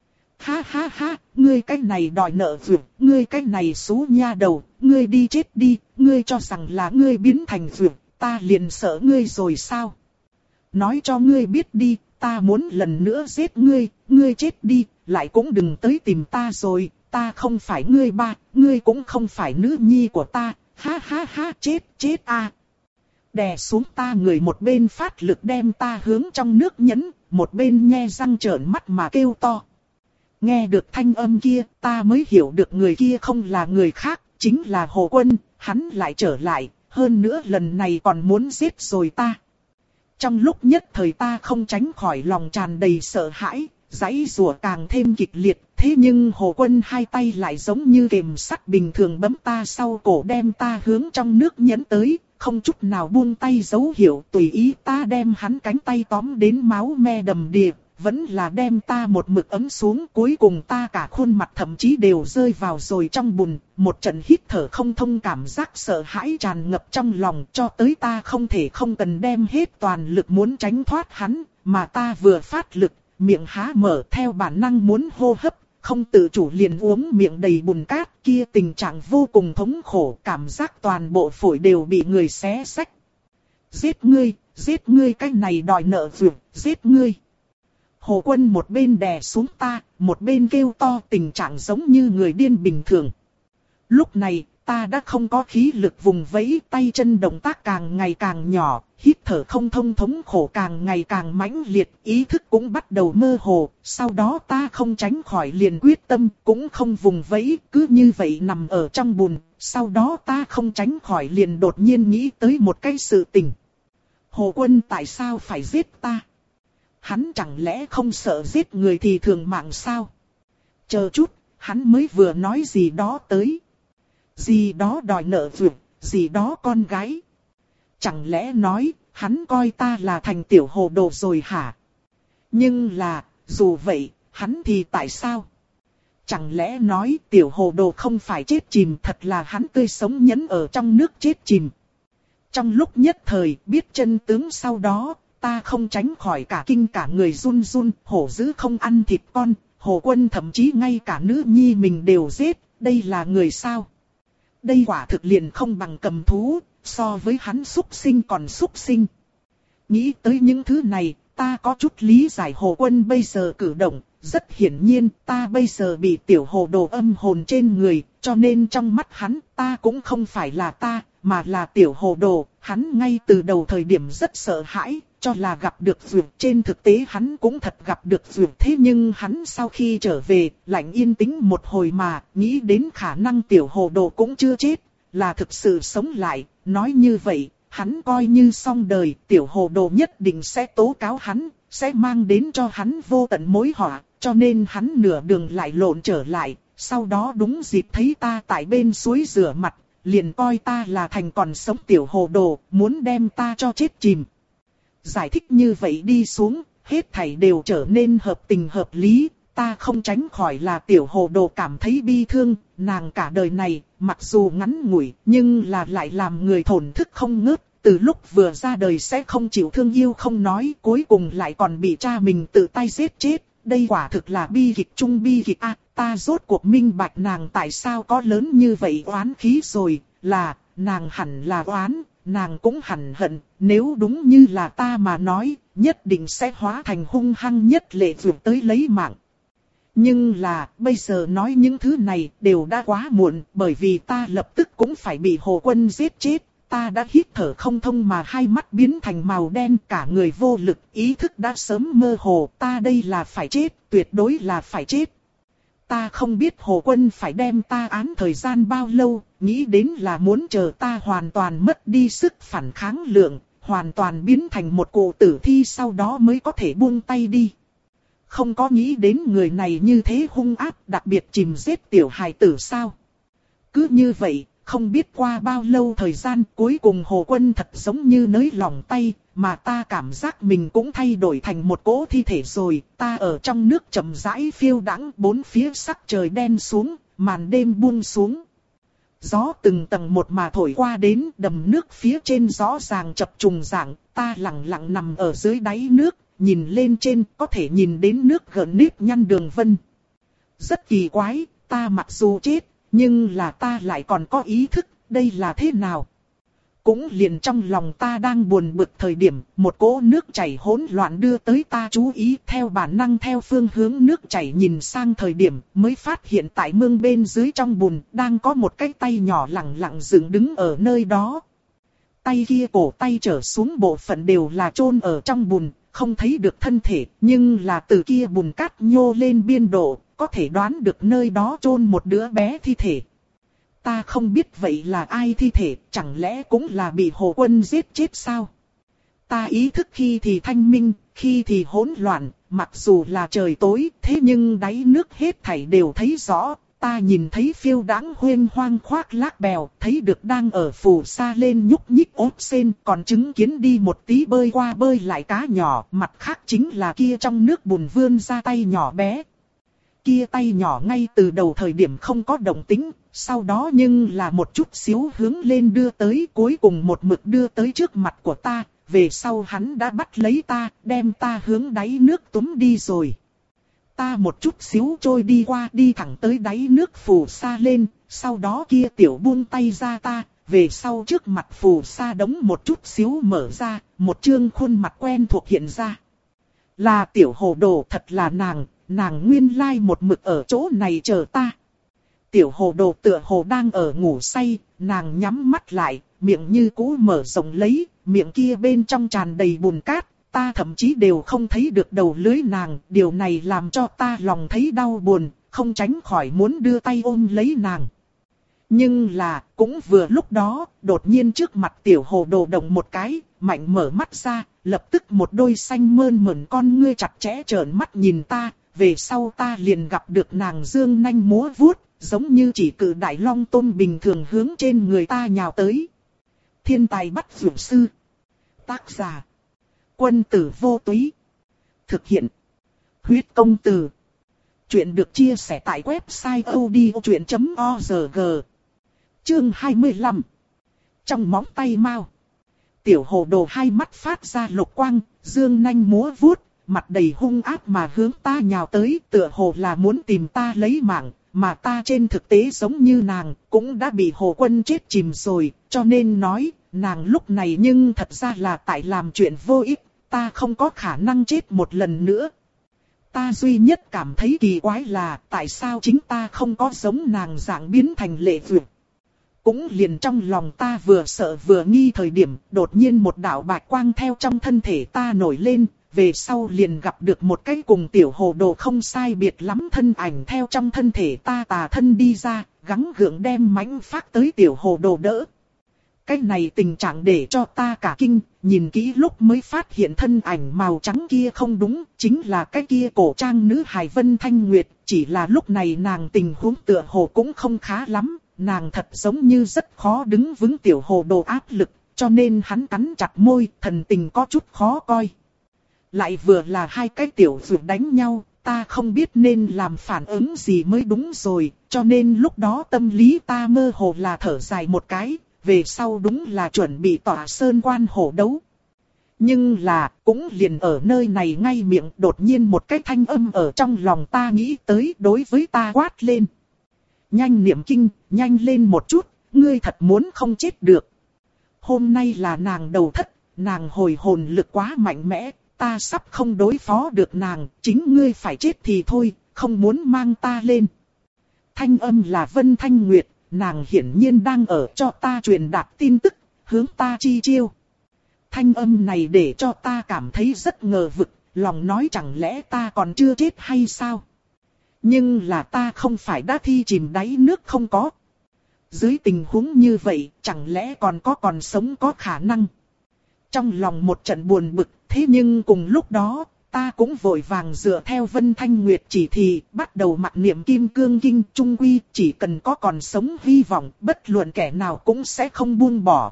Ha ha ha, ngươi cái này đòi nợ vượt, ngươi cái này xú nha đầu, ngươi đi chết đi, ngươi cho rằng là ngươi biến thành vượt, ta liền sợ ngươi rồi sao? Nói cho ngươi biết đi, ta muốn lần nữa giết ngươi, ngươi chết đi, lại cũng đừng tới tìm ta rồi, ta không phải ngươi ba, ngươi cũng không phải nữ nhi của ta. Ha ha ha, chết chết a. À. Đè xuống ta người một bên phát lực đem ta hướng trong nước nhấn, một bên nhe răng trợn mắt mà kêu to. Nghe được thanh âm kia, ta mới hiểu được người kia không là người khác, chính là Hồ Quân, hắn lại trở lại, hơn nữa lần này còn muốn giết rồi ta. Trong lúc nhất thời ta không tránh khỏi lòng tràn đầy sợ hãi, giãy giụa càng thêm kịch liệt. Thế nhưng Hồ Quân hai tay lại giống như kềm sắt bình thường bấm ta sau cổ đem ta hướng trong nước nhấn tới, không chút nào buông tay dấu hiệu tùy ý ta đem hắn cánh tay tóm đến máu me đầm đìa, vẫn là đem ta một mực ấm xuống, cuối cùng ta cả khuôn mặt thậm chí đều rơi vào rồi trong bùn, một trận hít thở không thông cảm giác sợ hãi tràn ngập trong lòng cho tới ta không thể không cần đem hết toàn lực muốn tránh thoát hắn, mà ta vừa phát lực, miệng há mở theo bản năng muốn hô hấp. Không tự chủ liền uống miệng đầy bùn cát kia tình trạng vô cùng thống khổ, cảm giác toàn bộ phổi đều bị người xé xách. Giết ngươi, giết ngươi cái này đòi nợ vượt, giết ngươi. Hồ Quân một bên đè xuống ta, một bên kêu to tình trạng giống như người điên bình thường. Lúc này, ta đã không có khí lực vùng vẫy, tay chân động tác càng ngày càng nhỏ, hít thở không thông, thống khổ càng ngày càng mãnh liệt, ý thức cũng bắt đầu mơ hồ. Sau đó ta không tránh khỏi liền quyết tâm, cũng không vùng vẫy, cứ như vậy nằm ở trong bùn. Sau đó ta không tránh khỏi liền đột nhiên nghĩ tới một cái sự tình. Hồ Quân tại sao phải giết ta? Hắn chẳng lẽ không sợ giết người thì thường mạng sao? Chờ chút, hắn mới vừa nói gì đó tới. Gì đó đòi nợ vượt, gì đó con gái. Chẳng lẽ nói, hắn coi ta là thành tiểu hồ đồ rồi hả? Nhưng là, dù vậy, hắn thì tại sao? Chẳng lẽ nói tiểu hồ đồ không phải chết chìm, thật là hắn tươi sống nhấn ở trong nước chết chìm. Trong lúc nhất thời biết chân tướng sau đó, ta không tránh khỏi cả kinh cả người run run, hổ dữ không ăn thịt con, Hồ Quân thậm chí ngay cả nữ nhi mình đều giết, đây là người sao? Đây quả thực liền không bằng cầm thú, so với hắn súc sinh còn súc sinh. Nghĩ tới những thứ này, ta có chút lý giải Hồ Quân bây giờ cử động. Rất hiển nhiên ta bây giờ bị tiểu hồ đồ âm hồn trên người, cho nên trong mắt hắn ta cũng không phải là ta, mà là tiểu hồ đồ. Hắn ngay từ đầu thời điểm rất sợ hãi, cho là gặp được vượt. Trên thực tế hắn cũng thật gặp được vượt. Thế nhưng hắn sau khi trở về, lạnh yên tĩnh một hồi mà, nghĩ đến khả năng tiểu hồ đồ cũng chưa chết, là thực sự sống lại. Nói như vậy, hắn coi như xong đời, tiểu hồ đồ nhất định sẽ tố cáo hắn, sẽ mang đến cho hắn vô tận mối họa. Cho nên hắn nửa đường lại lộn trở lại, sau đó đúng dịp thấy ta tại bên suối rửa mặt, liền coi ta là thành còn sống tiểu hồ đồ, muốn đem ta cho chết chìm. Giải thích như vậy đi xuống, hết thảy đều trở nên hợp tình hợp lý, ta không tránh khỏi là tiểu hồ đồ cảm thấy bi thương, nàng cả đời này, mặc dù ngắn ngủi, nhưng là lại làm người thổn thức không ngớt. Từ lúc vừa ra đời sẽ không chịu thương yêu không nói, cuối cùng lại còn bị cha mình tự tay giết chết. Đây quả thực là bi kịch trung bi kịch a, à, ta rốt cuộc minh bạch nàng tại sao có lớn như vậy oán khí rồi, là, nàng hẳn là oán, nàng cũng hẳn hận, nếu đúng như là ta mà nói, nhất định sẽ hóa thành hung hăng nhất lệ vượt tới lấy mạng. Nhưng là, bây giờ nói những thứ này đều đã quá muộn, bởi vì ta lập tức cũng phải bị Hồ Quân giết chết. Ta đã hít thở không thông mà hai mắt biến thành màu đen, cả người vô lực, ý thức đã sớm mơ hồ, ta đây là phải chết, tuyệt đối là phải chết. Ta không biết Hồ Quân phải đem ta án thời gian bao lâu, nghĩ đến là muốn chờ ta hoàn toàn mất đi sức phản kháng lượng, hoàn toàn biến thành một cụ tử thi sau đó mới có thể buông tay đi. Không có nghĩ đến người này như thế hung ác, đặc biệt chìm giết tiểu hài tử sao. Cứ như vậy. Không biết qua bao lâu thời gian, cuối cùng Hồ Quân thật giống như nới lỏng tay, mà ta cảm giác mình cũng thay đổi thành một cỗ thi thể rồi. Ta ở trong nước chậm rãi phiêu đãng, bốn phía sắc trời đen xuống, màn đêm buông xuống. Gió từng tầng một mà thổi qua đến, đầm nước phía trên rõ ràng chập trùng dạng, ta lặng lặng nằm ở dưới đáy nước, nhìn lên trên có thể nhìn đến nước gợn nếp nhăn đường vân. Rất kỳ quái, ta mặc dù chết, nhưng là ta lại còn có ý thức, đây là thế nào? Cũng liền trong lòng ta đang buồn bực thời điểm, một cỗ nước chảy hỗn loạn đưa tới ta chú ý, theo bản năng theo phương hướng nước chảy nhìn sang thời điểm, mới phát hiện tại mương bên dưới trong bùn, đang có một cái tay nhỏ lẳng lặng dựng đứng ở nơi đó. Tay kia cổ tay trở xuống bộ phận đều là chôn ở trong bùn, không thấy được thân thể, nhưng là từ kia bùn cát nhô lên biên độ, có thể đoán được nơi đó chôn một đứa bé thi thể. Ta không biết vậy là ai thi thể, chẳng lẽ cũng là bị Hồ Quân giết chết sao? Ta ý thức khi thì thanh minh, khi thì hỗn loạn, mặc dù là trời tối, thế nhưng đáy nước hết thảy đều thấy rõ. Ta nhìn thấy phiêu đãng huyên hoang khoác lác bèo, thấy được đang ở phù sa lên nhúc nhích ốp sen, còn chứng kiến đi một tí bơi qua bơi lại cá nhỏ, mặt khác chính là kia trong nước bùn vươn ra tay nhỏ bé. Kia tay nhỏ ngay từ đầu thời điểm không có động tĩnh, sau đó nhưng là một chút xíu hướng lên đưa tới, cuối cùng một mực đưa tới trước mặt của ta, về sau hắn đã bắt lấy ta, đem ta hướng đáy nước túm đi rồi. Ta một chút xíu trôi đi qua, đi thẳng tới đáy nước phù sa lên, sau đó kia tiểu buông tay ra ta, về sau trước mặt phù sa đống một chút xíu mở ra, một trương khuôn mặt quen thuộc hiện ra. Là tiểu hồ đồ, thật là nàng, nàng nguyên lai một mực ở chỗ này chờ ta. Tiểu hồ đồ tựa hồ đang ở ngủ say, nàng nhắm mắt lại, miệng như cũ mở rộng lấy, miệng kia bên trong tràn đầy bùn cát, ta thậm chí đều không thấy được đầu lưỡi nàng, điều này làm cho ta lòng thấy đau buồn, không tránh khỏi muốn đưa tay ôm lấy nàng. Nhưng là, cũng vừa lúc đó, đột nhiên trước mặt tiểu hồ đồ động một cái, mạnh mở mắt ra, lập tức một đôi xanh mơn mởn con ngươi chặt chẽ trợn mắt nhìn ta, về sau ta liền gặp được nàng dương nanh múa vuốt, giống như chỉ cự đại long tôn bình thường hướng trên người ta nhào tới. Thiên tài bắt phượng sư. Tác giả. Quân tử vô túy. Thực hiện. Huyết công từ. Chuyện được chia sẻ tại website odchuyện chấm org. Chương hai mươi lăm. Trong móng tay mao. Tiểu hồ đồ hai mắt phát ra lục quang, dương nanh múa vuốt, mặt đầy hung ác mà hướng ta nhào tới, tựa hồ là muốn tìm ta lấy mạng, mà ta trên thực tế giống như nàng, cũng đã bị hồ quân chết chìm rồi, cho nên nói, nàng lúc này nhưng thật ra là tại làm chuyện vô ích, ta không có khả năng chết một lần nữa. Ta duy nhất cảm thấy kỳ quái là tại sao chính ta không có giống nàng dạng biến thành lệ vượt. Cũng liền trong lòng ta vừa sợ vừa nghi thời điểm, đột nhiên một đạo bạch quang theo trong thân thể ta nổi lên, về sau liền gặp được một cái cùng tiểu hồ đồ không sai biệt lắm thân ảnh theo trong thân thể ta tà thân đi ra, gắng gượng đem mãnh phát tới tiểu hồ đồ đỡ. Cái này tình trạng để cho ta cả kinh, nhìn kỹ lúc mới phát hiện thân ảnh màu trắng kia không đúng, chính là cái kia cổ trang nữ hài Vân Thanh Nguyệt, chỉ là lúc này nàng tình huống tựa hồ cũng không khá lắm, nàng thật giống như rất khó đứng vững tiểu hồ đồ áp lực, cho nên hắn cắn chặt môi, thần tình có chút khó coi. Lại vừa là hai cái tiểu vượt đánh nhau, ta không biết nên làm phản ứng gì mới đúng rồi, cho nên lúc đó tâm lý ta mơ hồ là thở dài một cái, về sau đúng là chuẩn bị tỏa sơn quan hổ đấu. Nhưng là, cũng liền ở nơi này ngay miệng đột nhiên một cái thanh âm ở trong lòng ta nghĩ tới đối với ta quát lên. Nhanh niệm kinh, nhanh lên một chút, ngươi thật muốn không chết được. Hôm nay là nàng đầu thất, nàng hồi hồn lực quá mạnh mẽ, ta sắp không đối phó được nàng, chính ngươi phải chết thì thôi, không muốn mang ta lên. Thanh âm là Vân Thanh Nguyệt, nàng hiển nhiên đang ở cho ta truyền đạt tin tức, hướng ta chi chiêu. Thanh âm này để cho ta cảm thấy rất ngờ vực, lòng nói chẳng lẽ ta còn chưa chết hay sao? Nhưng là ta không phải đã thi chìm đáy nước không có. Dưới tình huống như vậy, chẳng lẽ còn có còn sống có khả năng? Trong lòng một trận buồn bực, thế nhưng cùng lúc đó, ta cũng vội vàng dựa theo Vân Thanh Nguyệt chỉ thị, bắt đầu mặc niệm Kim Cương Kinh trung quy, chỉ cần có còn sống hy vọng, bất luận kẻ nào cũng sẽ không buông bỏ.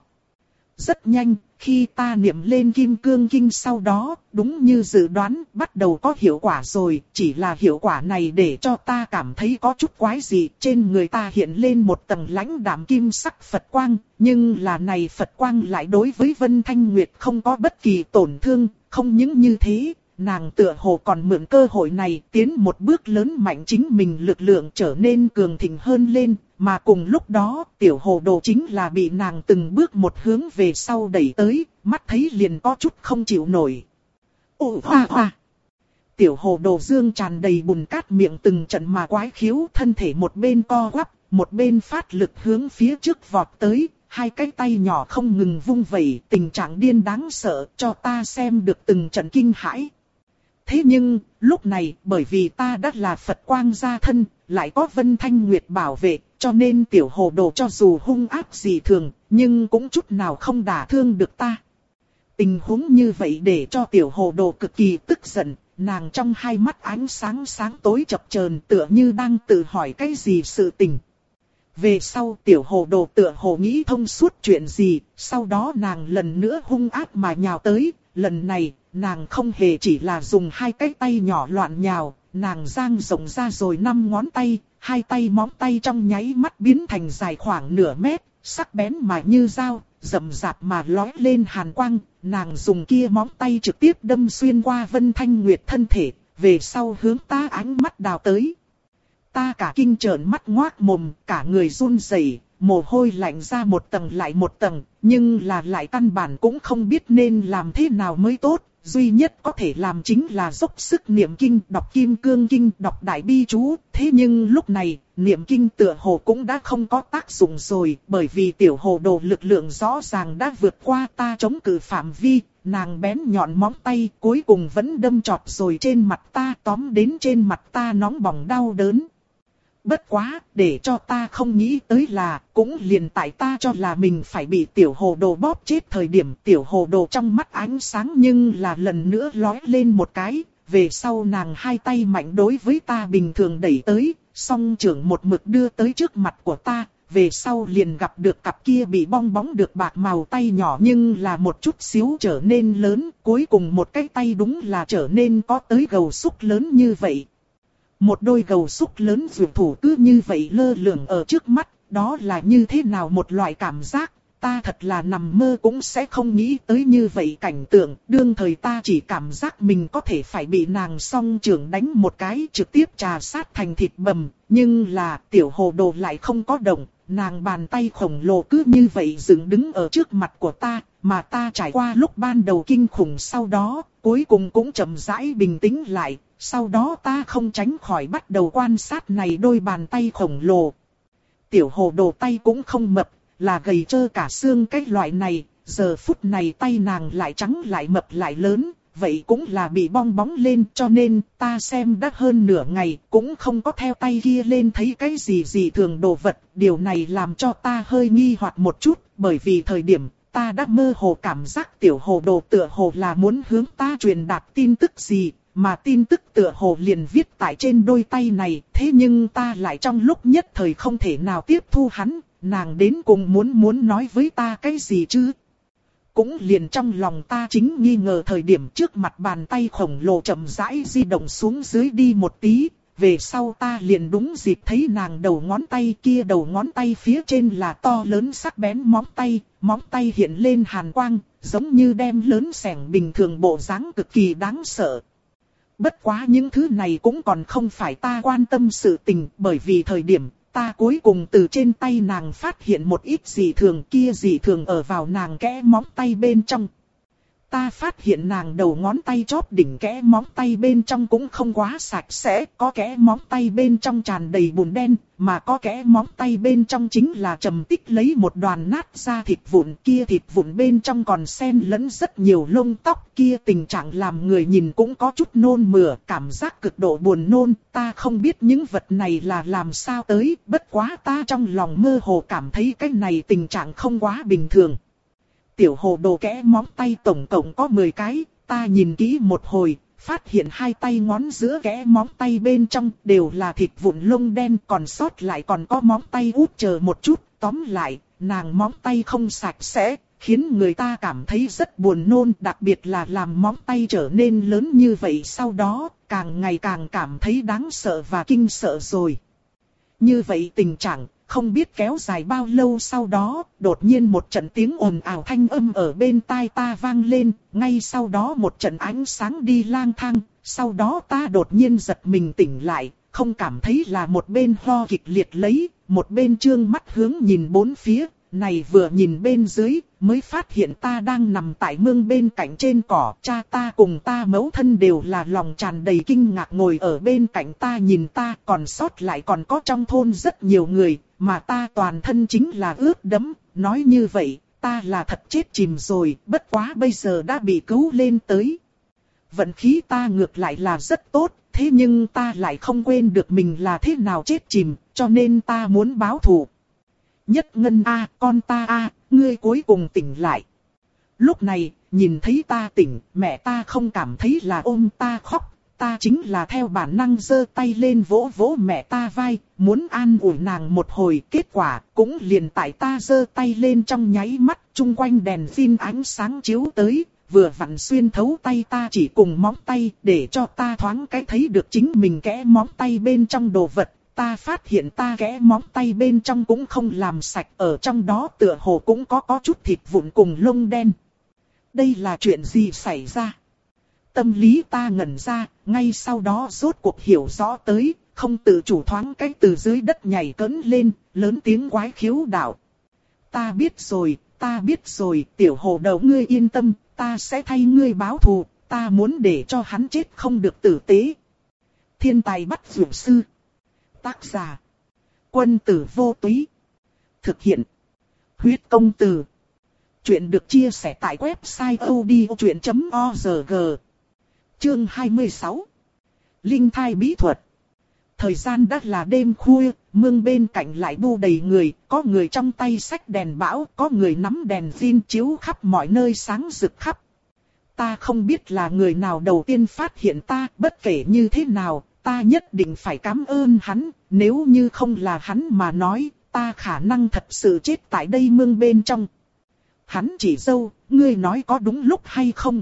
Rất nhanh, khi ta niệm lên Kim Cương Kinh sau đó, đúng như dự đoán, bắt đầu có hiệu quả rồi, chỉ là hiệu quả này để cho ta cảm thấy có chút quái dị, trên người ta hiện lên một tầng lãnh đạm kim sắc Phật quang, nhưng là này Phật quang lại đối với Vân Thanh Nguyệt không có bất kỳ tổn thương, không những như thế, nàng tựa hồ còn mượn cơ hội này tiến một bước lớn mạnh chính mình lực lượng trở nên cường thịnh hơn lên, mà cùng lúc đó tiểu hồ đồ chính là bị nàng từng bước một hướng về sau đẩy tới, mắt thấy liền có chút không chịu nổi. Ô hoa hoa! Tiểu hồ đồ dương tràn đầy bùn cát miệng từng trận mà quái khiếu, thân thể một bên co quắp, một bên phát lực hướng phía trước vọt tới. Hai cái tay nhỏ không ngừng vung vẩy, tình trạng điên đáng sợ cho ta xem được từng trận kinh hãi. Thế nhưng, lúc này, bởi vì ta đã là Phật quang gia thân, lại có Vân Thanh Nguyệt bảo vệ, cho nên tiểu hồ đồ cho dù hung ác gì thường, nhưng cũng chút nào không đả thương được ta. Tình huống như vậy để cho tiểu hồ đồ cực kỳ tức giận, nàng trong hai mắt ánh sáng sáng tối chập chờn tựa như đang tự hỏi cái gì sự tình. Về sau tiểu hồ đồ tựa hồ nghĩ thông suốt chuyện gì, sau đó nàng lần nữa hung ác mà nhào tới, lần này nàng không hề chỉ là dùng hai cái tay nhỏ loạn nhào, nàng dang rộng ra rồi năm ngón tay, hai tay móng tay trong nháy mắt biến thành dài khoảng nửa mét, sắc bén mà như dao, rậm rạp mà lóe lên hàn quang, nàng dùng kia móng tay trực tiếp đâm xuyên qua Vân Thanh Nguyệt thân thể, về sau hướng ta ánh mắt đào tới. Ta cả kinh trợn mắt ngoác mồm, cả người run rẩy, mồ hôi lạnh ra một tầng lại một tầng, nhưng là lại căn bản cũng không biết nên làm thế nào mới tốt. Duy nhất có thể làm chính là dốc sức niệm kinh, đọc kim cương kinh, đọc đại bi chú. Thế nhưng lúc này, niệm kinh tựa hồ cũng đã không có tác dụng rồi, bởi vì tiểu hồ đồ lực lượng rõ ràng đã vượt qua ta chống cự phạm vi. Nàng bén nhọn móng tay cuối cùng vẫn đâm chọt rồi trên mặt ta, tóm đến trên mặt ta nóng bỏng đau đớn. Bất quá, để cho ta không nghĩ tới là, cũng liền tại ta cho là mình phải bị tiểu hồ đồ bóp chết thời điểm, tiểu hồ đồ trong mắt ánh sáng nhưng là lần nữa lóe lên một cái, về sau nàng hai tay mạnh đối với ta bình thường đẩy tới, song trưởng một mực đưa tới trước mặt của ta, về sau liền gặp được cặp kia bị bong bóng được bạc màu tay nhỏ nhưng là một chút xíu trở nên lớn, cuối cùng một cái tay đúng là trở nên có tới gầu xúc lớn như vậy. Một đôi gầu xúc lớn dược thủ cứ như vậy lơ lửng ở trước mắt, đó là như thế nào một loại cảm giác, ta thật là nằm mơ cũng sẽ không nghĩ tới như vậy cảnh tượng, đương thời ta chỉ cảm giác mình có thể phải bị nàng song trưởng đánh một cái trực tiếp trà sát thành thịt bầm, nhưng là tiểu hồ đồ lại không có động, nàng bàn tay khổng lồ cứ như vậy dựng đứng ở trước mặt của ta, mà ta trải qua lúc ban đầu kinh khủng sau đó, cuối cùng cũng chậm rãi bình tĩnh lại. Sau đó ta không tránh khỏi bắt đầu quan sát này đôi bàn tay khổng lồ. Tiểu hồ đồ tay cũng không mập, là gầy trơ cả xương cái loại này. Giờ phút này tay nàng lại trắng lại mập lại lớn, vậy cũng là bị bong bóng lên, cho nên ta xem đã hơn nửa ngày cũng không có theo tay kia lên thấy cái gì gì thường đồ vật. Điều này làm cho ta hơi nghi hoặc một chút, bởi vì thời điểm ta đã mơ hồ cảm giác tiểu hồ đồ tựa hồ là muốn hướng ta truyền đạt tin tức gì. Mà tin tức tựa hồ liền viết tại trên đôi tay này, thế nhưng ta lại trong lúc nhất thời không thể nào tiếp thu hắn, nàng đến cùng muốn muốn nói với ta cái gì chứ? Cũng liền trong lòng ta chính nghi ngờ thời điểm trước mặt bàn tay khổng lồ chậm rãi di động xuống dưới đi một tí, về sau ta liền đúng dịp thấy nàng đầu ngón tay kia, đầu ngón tay phía trên là to lớn sắc bén móng tay, móng tay hiện lên hàn quang, giống như đem lớn sẻng bình thường, bộ dáng cực kỳ đáng sợ. Bất quá những thứ này cũng còn không phải ta quan tâm sự tình, bởi vì thời điểm ta cuối cùng từ trên tay nàng phát hiện một ít dị thường, kia dị thường ở vào nàng kẽ móng tay bên trong. Ta phát hiện nàng đầu ngón tay chóp đỉnh kẽ móng tay bên trong cũng không quá sạch sẽ, có kẽ móng tay bên trong tràn đầy bùn đen, mà có kẽ móng tay bên trong chính là trầm tích lấy một đoàn nát ra thịt vụn, kia thịt vụn bên trong còn xen lẫn rất nhiều lông tóc, kia tình trạng làm người nhìn cũng có chút nôn mửa, cảm giác cực độ buồn nôn. Ta không biết những vật này là làm sao tới, bất quá ta trong lòng mơ hồ cảm thấy cái này tình trạng không quá bình thường. Tiểu hồ đồ kẽ móng tay tổng cộng có mười cái, ta nhìn kỹ một hồi, phát hiện hai tay ngón giữa kẽ móng tay bên trong đều là thịt vụn lông đen, còn sót lại còn có móng tay út chờ một chút. Tóm lại, nàng móng tay không sạch sẽ, khiến người ta cảm thấy rất buồn nôn, đặc biệt là làm móng tay trở nên lớn như vậy sau đó, càng ngày càng cảm thấy đáng sợ và kinh sợ rồi. Như vậy tình trạng không biết kéo dài bao lâu, sau đó, đột nhiên một trận tiếng ồn ào thanh âm ở bên tai ta vang lên, ngay sau đó một trận ánh sáng đi lang thang, sau đó ta đột nhiên giật mình tỉnh lại, không cảm thấy là một bên ho kịch liệt lấy, một bên trương mắt hướng nhìn bốn phía, này vừa nhìn bên dưới, mới phát hiện ta đang nằm tại mương bên cạnh trên cỏ, cha ta cùng ta mẫu thân đều là lòng tràn đầy kinh ngạc ngồi ở bên cạnh ta nhìn ta, còn sót lại còn có trong thôn rất nhiều người, mà ta toàn thân chính là ướt đẫm, nói như vậy, ta là thật chết chìm rồi, bất quá bây giờ đã bị cứu lên tới. Vận khí ta ngược lại là rất tốt, thế nhưng ta lại không quên được mình là thế nào chết chìm, cho nên ta muốn báo thù. Nhất Ngân a, con ta a, ngươi cuối cùng tỉnh lại. Lúc này, nhìn thấy ta tỉnh, mẹ ta không cảm thấy là ôm ta khóc, ta chính là theo bản năng giơ tay lên vỗ vỗ mẹ ta vai, muốn an ủi nàng một hồi, kết quả cũng liền tại ta giơ tay lên trong nháy mắt, chung quanh đèn pin ánh sáng chiếu tới, vừa vặn xuyên thấu tay ta chỉ cùng móng tay, để cho ta thoáng cái thấy được chính mình kẽ móng tay bên trong đồ vật. Ta phát hiện ta kẽ móng tay bên trong cũng không làm sạch, ở trong đó tựa hồ cũng có có chút thịt vụn cùng lông đen. Đây là chuyện gì xảy ra? Tâm lý ta ngẩn ra, ngay sau đó rốt cuộc hiểu rõ tới, không tự chủ thoáng cái từ dưới đất nhảy cẫng lên, lớn tiếng quái khiếu đạo. Ta biết rồi, ta biết rồi, tiểu hồ đầu ngươi yên tâm, ta sẽ thay ngươi báo thù, ta muốn để cho hắn chết không được tử tế. Thiên tài bắt dược sư. Tác giả. Quân tử vô túy. Thực hiện. Huyết công từ. Chuyện được chia sẻ tại website odchuyện chấm org. Chương hai mươi sáu. Linh thai bí thuật. Thời gian đã là đêm khuya, mương bên cạnh lại bu đầy người, có người trong tay xách đèn bão, có người nắm đèn pin chiếu khắp mọi nơi sáng rực khắp. Ta không biết là người nào đầu tiên phát hiện ta, bất kể như thế nào, ta nhất định phải cảm ơn hắn, nếu như không là hắn mà nói, ta khả năng thật sự chết tại đây mương bên trong. Hắn chỉ dâu, ngươi nói có đúng lúc hay không?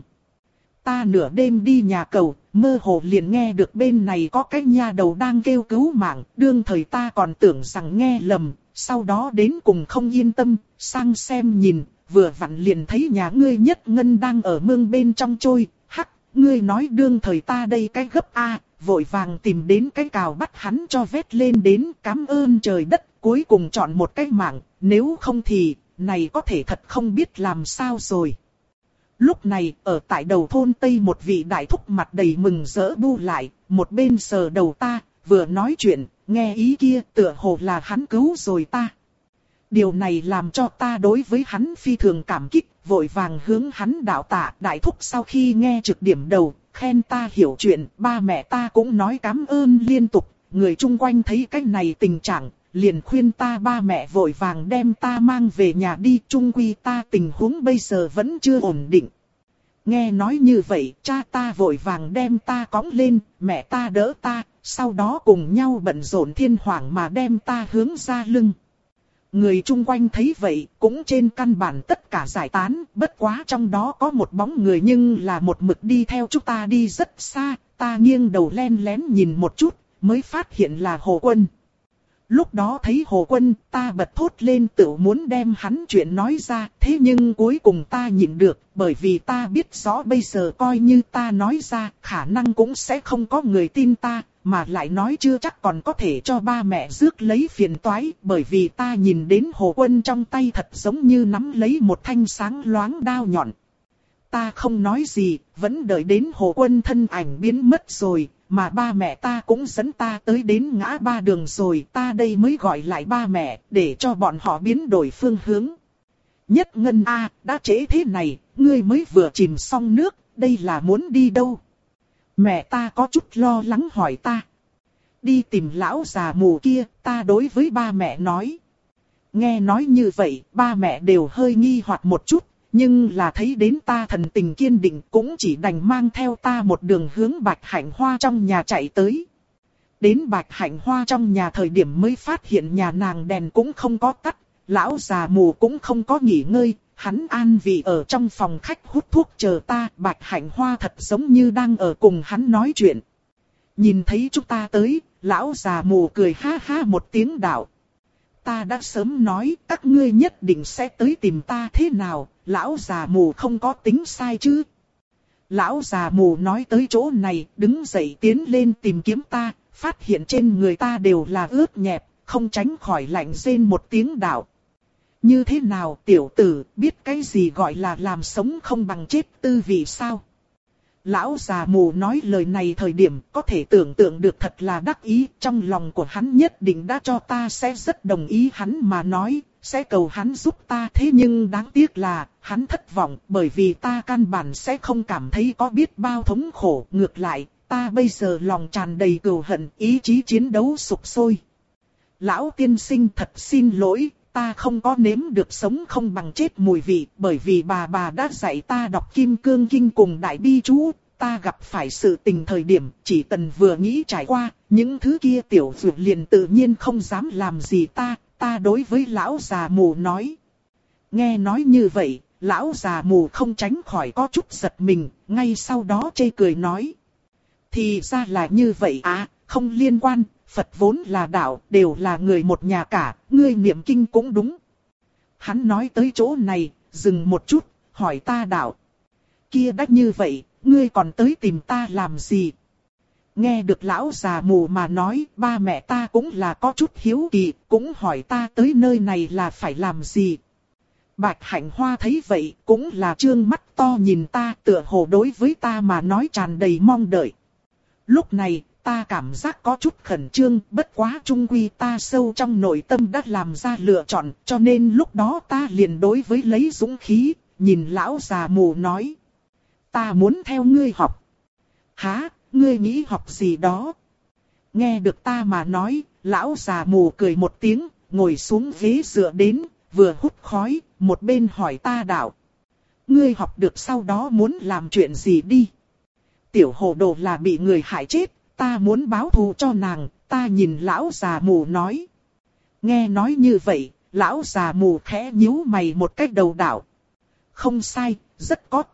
Ta nửa đêm đi nhà cầu, mơ hồ liền nghe được bên này có cái nha đầu đang kêu cứu mạng, đương thời ta còn tưởng rằng nghe lầm, sau đó đến cùng không yên tâm, sang xem nhìn, vừa vặn liền thấy nhà ngươi Nhất Ngân đang ở mương bên trong trôi, hắc, ngươi nói đương thời ta đây cái gấp a, vội vàng tìm đến cái cào bắt hắn cho vét lên đến, cảm ơn trời đất, cuối cùng chọn một cái mạng, nếu không thì, này có thể thật không biết làm sao rồi. Lúc này, ở tại đầu thôn Tây một vị đại thúc mặt đầy mừng rỡ bu lại, một bên sờ đầu ta, vừa nói chuyện, nghe ý kia tựa hồ là hắn cứu rồi ta. Điều này làm cho ta đối với hắn phi thường cảm kích, vội vàng hướng hắn đạo tạ. Đại thúc sau khi nghe trực điểm đầu, khen ta hiểu chuyện, ba mẹ ta cũng nói cảm ơn liên tục, người chung quanh thấy cái này tình trạng, liền khuyên ta ba mẹ vội vàng đem ta mang về nhà đi, chung quy ta tình huống bây giờ vẫn chưa ổn định. Nghe nói như vậy, cha ta vội vàng đem ta cõng lên, mẹ ta đỡ ta, sau đó cùng nhau bận rộn thiên hoảng mà đem ta hướng ra lưng. Người chung quanh thấy vậy, cũng trên căn bản tất cả giải tán, bất quá trong đó có một bóng người nhưng là một mực đi theo chúng ta đi rất xa, ta nghiêng đầu len lén nhìn một chút, mới phát hiện là Hồ Quân. Lúc đó thấy Hồ Quân, ta bật thốt lên tự muốn đem hắn chuyện nói ra, thế nhưng cuối cùng ta nhịn được, bởi vì ta biết rõ bây giờ coi như ta nói ra, khả năng cũng sẽ không có người tin ta, mà lại nói chưa chắc còn có thể cho ba mẹ rước lấy phiền toái, bởi vì ta nhìn đến Hồ Quân trong tay thật giống như nắm lấy một thanh sáng loáng đao nhọn. Ta không nói gì, vẫn đợi đến Hồ Quân thân ảnh biến mất rồi. Mà ba mẹ ta cũng dẫn ta tới đến ngã ba đường rồi, ta đây mới gọi lại ba mẹ, để cho bọn họ biến đổi phương hướng. Nhất Ngân a, đã trễ thế này, ngươi mới vừa chìm xong nước, đây là muốn đi đâu? Mẹ ta có chút lo lắng hỏi ta. Đi tìm lão già mù kia, ta đối với ba mẹ nói. Nghe nói như vậy, ba mẹ đều hơi nghi hoặc một chút. Nhưng là thấy đến ta thần tình kiên định cũng chỉ đành mang theo ta một đường hướng Bạch Hạnh Hoa trong nhà chạy tới. Đến Bạch Hạnh Hoa trong nhà thời điểm mới phát hiện nhà nàng đèn cũng không có tắt, lão già mù cũng không có nghỉ ngơi, hắn an vị ở trong phòng khách hút thuốc chờ ta. Bạch Hạnh Hoa thật giống như đang ở cùng hắn nói chuyện. Nhìn thấy chúng ta tới, lão già mù cười ha ha một tiếng đạo. Ta đã sớm nói các ngươi nhất định sẽ tới tìm ta thế nào, lão già mù không có tính sai chứ. Lão già mù nói tới chỗ này, đứng dậy tiến lên tìm kiếm ta, phát hiện trên người ta đều là ướt nhẹp, không tránh khỏi lạnh rên một tiếng đạo. Như thế nào tiểu tử, biết cái gì gọi là làm sống không bằng chết tư vị sao? Lão già mù nói lời này thời điểm có thể tưởng tượng được thật là đắc ý, trong lòng của hắn nhất định đã cho ta sẽ rất đồng ý hắn mà nói, sẽ cầu hắn giúp ta. Thế nhưng đáng tiếc là, hắn thất vọng bởi vì ta căn bản sẽ không cảm thấy có biết bao thống khổ. Ngược lại, ta bây giờ lòng tràn đầy cừu hận, ý chí chiến đấu sục sôi. Lão tiên sinh thật xin lỗi, ta không có nếm được sống không bằng chết mùi vị, bởi vì bà bà đã dạy ta đọc Kim Cương Kinh cùng Đại Bi Chú. Ta gặp phải sự tình thời điểm, chỉ cần vừa nghĩ trải qua, những thứ kia tiểu dược liền tự nhiên không dám làm gì ta, ta đối với lão già mù nói. Nghe nói như vậy, lão già mù không tránh khỏi có chút giật mình, ngay sau đó chê cười nói. Thì ra là như vậy à, không liên quan, Phật vốn là đạo, đều là người một nhà cả, ngươi niệm kinh cũng đúng. Hắn nói tới chỗ này, dừng một chút, hỏi ta đạo. Kia đã như vậy, ngươi còn tới tìm ta làm gì? Nghe được lão già mù mà nói, ba mẹ ta cũng là có chút hiếu kỳ, cũng hỏi ta tới nơi này là phải làm gì. Bạch Hạnh Hoa thấy vậy, cũng là trương mắt to nhìn ta, tựa hồ đối với ta mà nói tràn đầy mong đợi. Lúc này, ta cảm giác có chút khẩn trương, bất quá trung quy ta sâu trong nội tâm đã làm ra lựa chọn, cho nên lúc đó ta liền đối với lấy dũng khí, nhìn lão già mù nói. Ta muốn theo ngươi học. Hả, ngươi nghĩ học gì đó? Nghe được ta mà nói, lão già mù cười một tiếng, ngồi xuống ghế dựa đến, vừa hút khói, một bên hỏi ta đạo. Ngươi học được sau đó muốn làm chuyện gì đi? Tiểu hồ đồ là bị người hại chết, ta muốn báo thù cho nàng, ta nhìn lão già mù nói. Nghe nói như vậy, lão già mù khẽ nhíu mày một cách đầu đảo. Không sai, rất có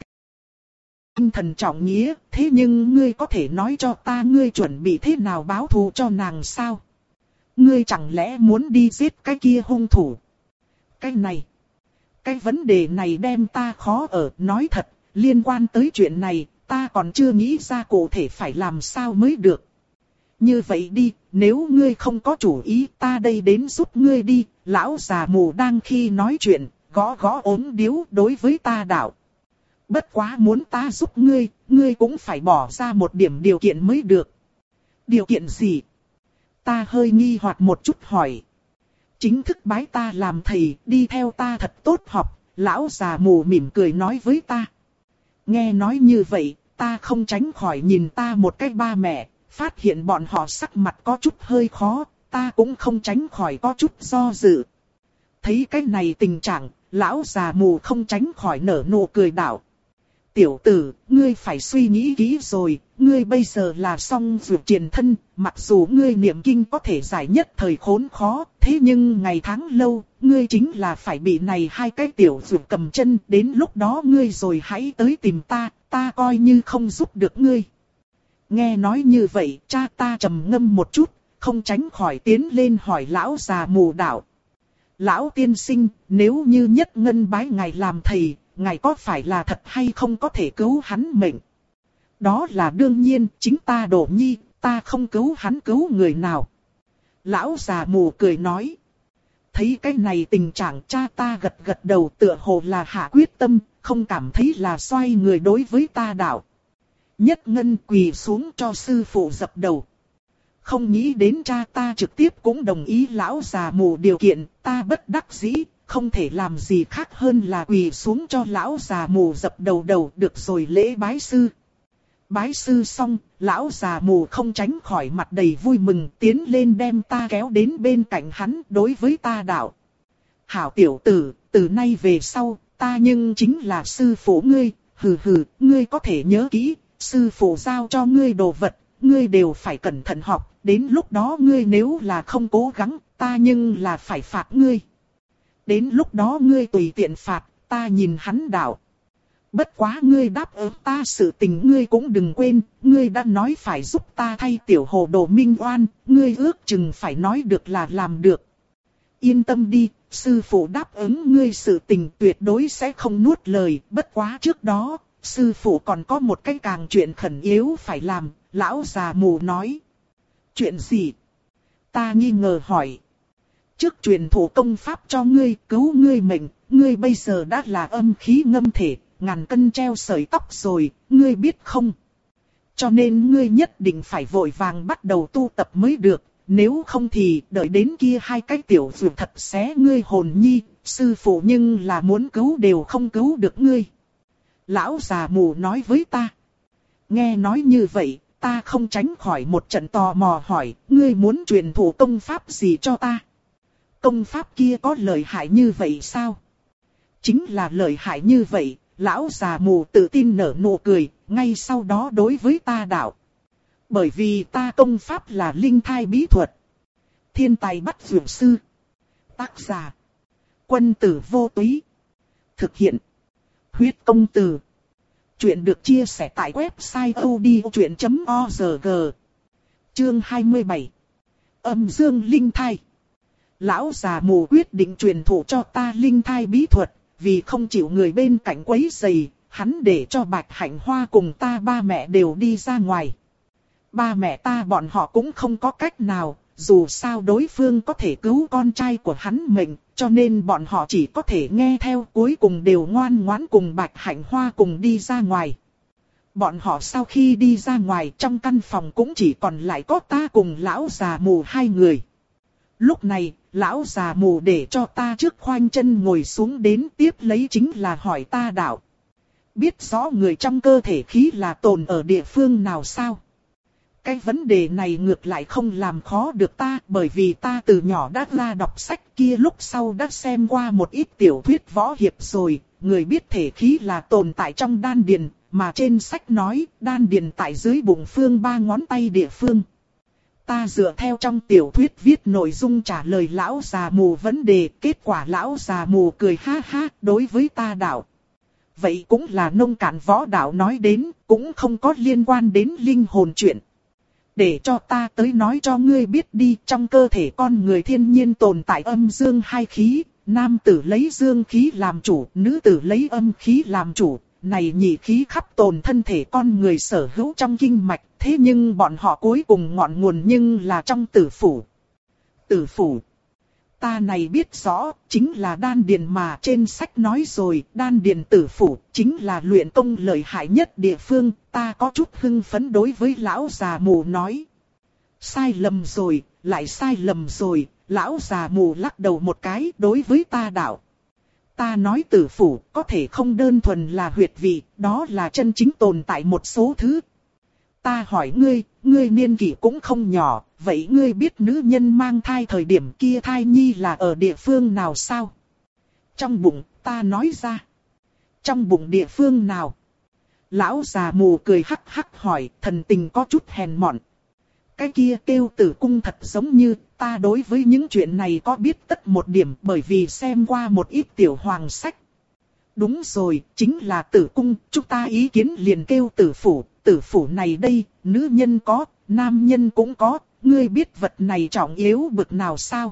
tinh thần trọng nghĩa, thế nhưng ngươi có thể nói cho ta ngươi chuẩn bị thế nào báo thù cho nàng sao? Ngươi chẳng lẽ muốn đi giết cái kia hung thủ? Cái này, cái vấn đề này đem ta khó ở, nói thật, liên quan tới chuyện này, ta còn chưa nghĩ ra cụ thể phải làm sao mới được. Như vậy đi, nếu ngươi không có chủ ý, ta đây đến giúp ngươi đi. Lão già mù đang khi nói chuyện, gõ gõ ốm điếu đối với ta đạo. Bất quá muốn ta giúp ngươi, ngươi cũng phải bỏ ra một điểm điều kiện mới được. Điều kiện gì? Ta hơi nghi hoặc một chút hỏi. Chính thức bái ta làm thầy, đi theo ta thật tốt học. Lão già mù mỉm cười nói với ta. Nghe nói như vậy, ta không tránh khỏi nhìn ta một cách ba mẹ, phát hiện bọn họ sắc mặt có chút hơi khó, ta cũng không tránh khỏi có chút do dự. Thấy cái này tình trạng, lão già mù không tránh khỏi nở nụ cười đảo. Tiểu tử, ngươi phải suy nghĩ kỹ rồi, ngươi bây giờ là song dược triền thân, mặc dù ngươi niệm kinh có thể giải nhất thời khốn khó, thế nhưng ngày tháng lâu, ngươi chính là phải bị này hai cái tiểu dược cầm chân, đến lúc đó ngươi rồi hãy tới tìm ta, ta coi như không giúp được ngươi. Nghe nói như vậy, cha ta trầm ngâm một chút, không tránh khỏi tiến lên hỏi lão già mù đạo. Lão tiên sinh, nếu như Nhất Ngân bái ngài làm thầy, ngài có phải là thật hay không có thể cứu hắn mệnh? Đó là đương nhiên, chính ta Đỗ Nhi, ta không cứu hắn cứu người nào. Lão già mù cười nói. Thấy cái này tình trạng, cha ta gật gật đầu, tựa hồ là hạ quyết tâm, không cảm thấy là xoay người đối với ta đạo. Nhất Ngân quỳ xuống cho sư phụ dập đầu. Không nghĩ đến cha ta trực tiếp cũng đồng ý lão già mù điều kiện, ta bất đắc dĩ, không thể làm gì khác hơn là quỳ xuống cho lão già mù dập đầu đầu, được rồi lễ bái sư. Bái sư xong, lão già mù không tránh khỏi mặt đầy vui mừng, tiến lên đem ta kéo đến bên cạnh hắn, đối với ta đạo. Hảo tiểu tử, từ nay về sau, ta nhưng chính là sư phụ ngươi, hừ hừ, ngươi có thể nhớ kỹ, sư phụ giao cho ngươi đồ vật, ngươi đều phải cẩn thận học, đến lúc đó ngươi nếu là không cố gắng, ta nhưng là phải phạt ngươi. Đến lúc đó ngươi tùy tiện phạt, ta nhìn hắn đạo. Bất quá ngươi đáp ứng ta sự tình ngươi cũng đừng quên, ngươi đã nói phải giúp ta thay tiểu hồ đồ minh oan, ngươi ước chừng phải nói được là làm được. Yên tâm đi, sư phụ đáp ứng ngươi sự tình tuyệt đối sẽ không nuốt lời, bất quá trước đó, sư phụ còn có một cái càng chuyện khẩn yếu phải làm, lão già mù nói. Chuyện gì? Ta nghi ngờ hỏi. Trước truyền thụ công pháp cho ngươi, cứu ngươi mệnh, ngươi bây giờ đã là âm khí ngâm thể, ngàn cân treo sợi tóc rồi, ngươi biết không? Cho nên ngươi nhất định phải vội vàng bắt đầu tu tập mới được, nếu không thì đợi đến kia hai cái tiểu dược thật xé ngươi hồn nhi, sư phụ nhưng là muốn cứu đều không cứu được ngươi. Lão già mù nói với ta. Nghe nói như vậy, ta không tránh khỏi một trận tò mò hỏi, ngươi muốn truyền thụ công pháp gì cho ta? Công pháp kia có lợi hại như vậy sao? Chính là lợi hại như vậy, lão già mù tự tin nở nụ cười, ngay sau đó đối với ta đạo. Bởi vì ta công pháp là linh thai bí thuật. Thiên tài bắt dược sư. Tác giả. Quân tử vô túy. Thực hiện. Huyết công từ. Chuyện được chia sẻ tại website odchuyện chấm org. Chương hai mươi bảy. Âm dương linh thai. Lão già mù quyết định truyền thụ cho ta linh thai bí thuật, vì không chịu người bên cạnh quấy rầy, hắn để cho Bạch Hạnh Hoa cùng ta ba mẹ đều đi ra ngoài. Ba mẹ ta bọn họ cũng không có cách nào, dù sao đối phương có thể cứu con trai của hắn mệnh, cho nên bọn họ chỉ có thể nghe theo, cuối cùng đều ngoan ngoãn cùng Bạch Hạnh Hoa cùng đi ra ngoài. Bọn họ sau khi đi ra ngoài, trong căn phòng cũng chỉ còn lại có ta cùng lão già mù hai người. Lúc này, lão già mù để cho ta trước khoanh chân ngồi xuống, đến tiếp lấy chính là hỏi ta đạo. Biết rõ người trong cơ thể khí là tồn ở địa phương nào sao? Cái vấn đề này ngược lại không làm khó được ta, bởi vì ta từ nhỏ đã ra đọc sách, kia lúc sau đã xem qua một ít tiểu thuyết võ hiệp rồi. Người biết thể khí là tồn tại trong đan điền, mà trên sách nói đan điền tại dưới bụng phương ba ngón tay địa phương. Ta dựa theo trong tiểu thuyết viết nội dung trả lời lão già mù vấn đề, kết quả lão già mù cười ha ha đối với ta đạo. Vậy cũng là nông cạn võ đạo nói đến, cũng không có liên quan đến linh hồn chuyện. Để cho ta tới nói cho ngươi biết đi, trong cơ thể con người thiên nhiên tồn tại âm dương hai khí, nam tử lấy dương khí làm chủ, nữ tử lấy âm khí làm chủ. Này nhị khí khắp tồn thân thể con người sở hữu trong kinh mạch, thế nhưng bọn họ cuối cùng ngọn nguồn nhưng là trong tử phủ. Tử phủ. Ta này biết rõ, chính là đan điền mà trên sách nói rồi, đan điền tử phủ, chính là luyện công lợi hại nhất địa phương, ta có chút hưng phấn đối với lão già mù nói. Sai lầm rồi, lại sai lầm rồi, lão già mù lắc đầu một cái đối với ta đạo. Ta nói tử phủ có thể không đơn thuần là huyệt vị, đó là chân chính tồn tại một số thứ. Ta hỏi ngươi, ngươi niên kỷ cũng không nhỏ, vậy ngươi biết nữ nhân mang thai thời điểm kia thai nhi là ở địa phương nào sao? Trong bụng, ta nói ra. Trong bụng địa phương nào? Lão già mù cười hắc hắc hỏi, thần tình có chút hèn mọn. Cái kia kêu tử cung thật giống như, ta đối với những chuyện này có biết tất một điểm bởi vì xem qua một ít tiểu hoàng sách. Đúng rồi, chính là tử cung, chúng ta ý kiến liền kêu tử phủ, tử phủ này đây, nữ nhân có, nam nhân cũng có, ngươi biết vật này trọng yếu bực nào sao?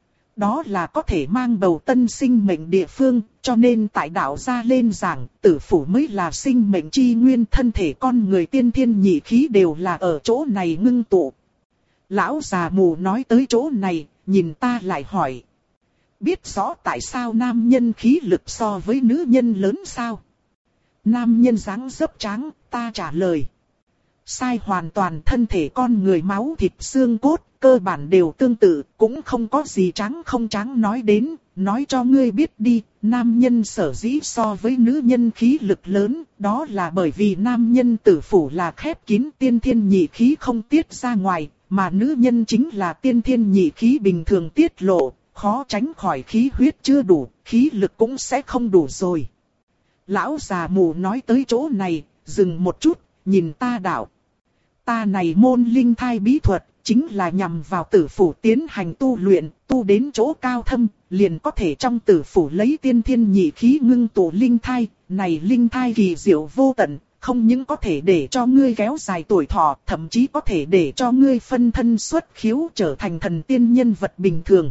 Đó là có thể mang bầu tân sinh mệnh địa phương, cho nên tại đạo gia lên giảng, tử phủ mới là sinh mệnh chi nguyên, thân thể con người tiên thiên nhị khí đều là ở chỗ này ngưng tụ. Lão già mù nói tới chỗ này, nhìn ta lại hỏi. Biết rõ tại sao nam nhân khí lực so với nữ nhân lớn sao? Nam nhân dáng dấp trắng, ta trả lời. Sai hoàn toàn, thân thể con người máu thịt xương cốt, cơ bản đều tương tự, cũng không có gì trắng không trắng nói đến, nói cho ngươi biết đi, nam nhân sở dĩ so với nữ nhân khí lực lớn, đó là bởi vì nam nhân tử phủ là khép kín tiên thiên nhị khí không tiết ra ngoài, mà nữ nhân chính là tiên thiên nhị khí bình thường tiết lộ, khó tránh khỏi khí huyết chưa đủ, khí lực cũng sẽ không đủ rồi. Lão già mù nói tới chỗ này, dừng một chút, nhìn ta đạo. Ta này môn linh thai bí thuật, chính là nhằm vào tử phủ tiến hành tu luyện, tu đến chỗ cao thâm, liền có thể trong tử phủ lấy tiên thiên nhị khí ngưng tụ linh thai, này linh thai kỳ diệu vô tận, không những có thể để cho ngươi kéo dài tuổi thọ, thậm chí có thể để cho ngươi phân thân xuất khiếu trở thành thần tiên nhân vật bình thường.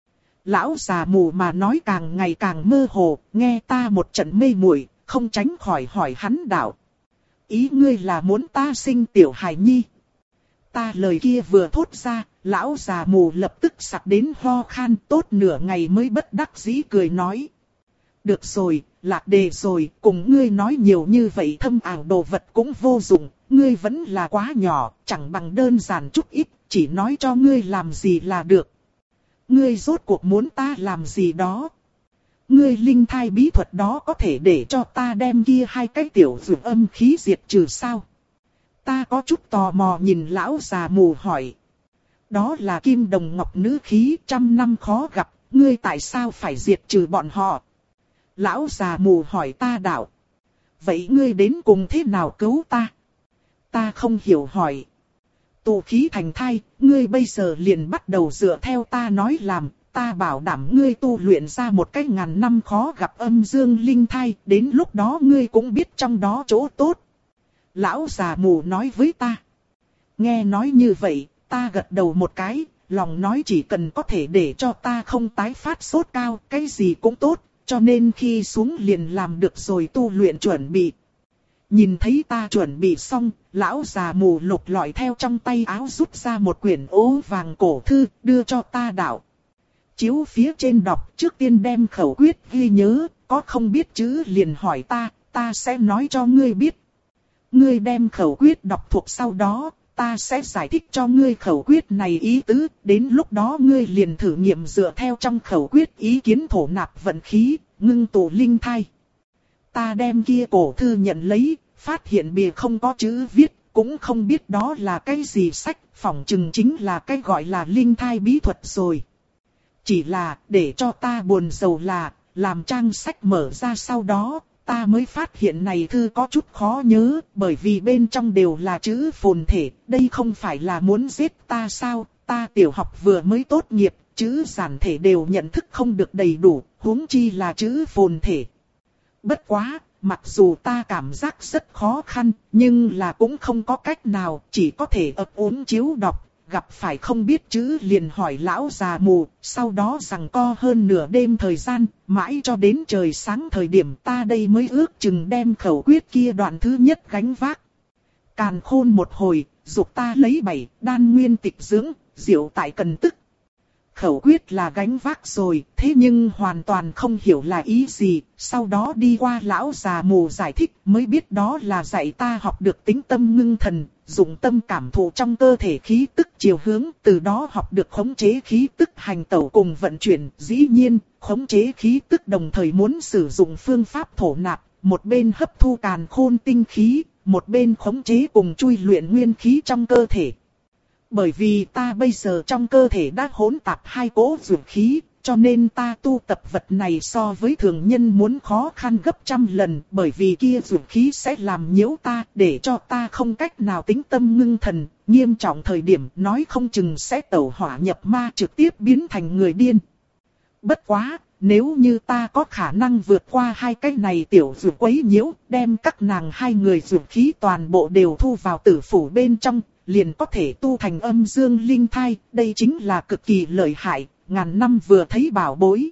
Lão già mù mà nói càng ngày càng mơ hồ, nghe ta một trận mê muội, không tránh khỏi hỏi hắn đạo. Ý ngươi là muốn ta sinh tiểu hài nhi? Ta lời kia vừa thốt ra, lão già mù lập tức sặc đến ho khan, tốt nửa ngày mới bất đắc dĩ cười nói. Được rồi, lạc đề rồi, cùng ngươi nói nhiều như vậy thâm ảo đồ vật cũng vô dụng, ngươi vẫn là quá nhỏ, chẳng bằng đơn giản chút ít, chỉ nói cho ngươi làm gì là được. Ngươi rốt cuộc muốn ta làm gì đó? Ngươi linh thai bí thuật đó có thể để cho ta đem kia hai cái tiểu dược âm khí diệt trừ sao? Ta có chút tò mò nhìn lão già mù hỏi. Đó là kim đồng ngọc nữ khí trăm năm khó gặp, ngươi tại sao phải diệt trừ bọn họ? Lão già mù hỏi ta đạo. Vậy ngươi đến cùng thế nào cứu ta? Ta không hiểu hỏi. Tụ khí thành thai, ngươi bây giờ liền bắt đầu dựa theo ta nói làm, ta bảo đảm ngươi tu luyện ra một cái ngàn năm khó gặp âm dương linh thai, đến lúc đó ngươi cũng biết trong đó chỗ tốt. Lão già mù nói với ta. Nghe nói như vậy, ta gật đầu một cái, lòng nói chỉ cần có thể để cho ta không tái phát sốt cao, cái gì cũng tốt, cho nên khi xuống liền làm được rồi tu luyện chuẩn bị. Nhìn thấy ta chuẩn bị xong, lão già mù lục lọi theo trong tay áo rút ra một quyển ố vàng cổ thư, đưa cho ta đạo. Chiếu phía trên đọc, trước tiên đem khẩu quyết ghi nhớ, có không biết chữ liền hỏi ta, ta sẽ nói cho ngươi biết. Ngươi đem khẩu quyết đọc thuộc sau đó, ta sẽ giải thích cho ngươi khẩu quyết này ý tứ, đến lúc đó ngươi liền thử nghiệm dựa theo trong khẩu quyết ý kiến thổ nạp vận khí, ngưng tụ linh thai. Ta đem kia cổ thư nhận lấy, phát hiện bìa không có chữ viết, cũng không biết đó là cái gì sách, phỏng chừng chính là cái gọi là linh thai bí thuật rồi. Chỉ là, để cho ta buồn rầu là, làm trang sách mở ra sau đó, ta mới phát hiện này thư có chút khó nhớ, bởi vì bên trong đều là chữ phồn thể, đây không phải là muốn giết ta sao, ta tiểu học vừa mới tốt nghiệp, chữ giản thể đều nhận thức không được đầy đủ, huống chi là chữ phồn thể. Bất quá, mặc dù ta cảm giác rất khó khăn, nhưng là cũng không có cách nào, chỉ có thể ấp úng chiếu đọc, gặp phải không biết chữ liền hỏi lão già mù, sau đó giằng co hơn nửa đêm thời gian, mãi cho đến trời sáng thời điểm ta đây mới ước chừng đem khẩu quyết kia đoạn thứ nhất gánh vác. Càn khôn một hồi, dục ta lấy bảy, đan nguyên tịch dưỡng, diệu tại cần tức. Khẩu quyết là gánh vác rồi, thế nhưng hoàn toàn không hiểu là ý gì, sau đó đi qua lão già mù giải thích mới biết đó là dạy ta học được tính tâm ngưng thần, dụng tâm cảm thụ trong cơ thể khí tức chiều hướng, từ đó học được khống chế khí tức hành tẩu cùng vận chuyển, dĩ nhiên, khống chế khí tức đồng thời muốn sử dụng phương pháp thổ nạp, một bên hấp thu càn khôn tinh khí, một bên khống chế cùng chui luyện nguyên khí trong cơ thể. Bởi vì ta bây giờ trong cơ thể đã hỗn tạp hai cỗ dược khí, cho nên ta tu tập vật này so với thường nhân muốn khó khăn gấp trăm lần, bởi vì kia dược khí sẽ làm nhiễu ta, để cho ta không cách nào tĩnh tâm ngưng thần, nghiêm trọng thời điểm nói không chừng sẽ tẩu hỏa nhập ma trực tiếp biến thành người điên. Bất quá, nếu như ta có khả năng vượt qua hai cái này tiểu dược quấy nhiễu, đem các nàng hai người dược khí toàn bộ đều thu vào tử phủ bên trong, liền có thể tu thành âm dương linh thai, đây chính là cực kỳ lợi hại, ngàn năm vừa thấy bảo bối.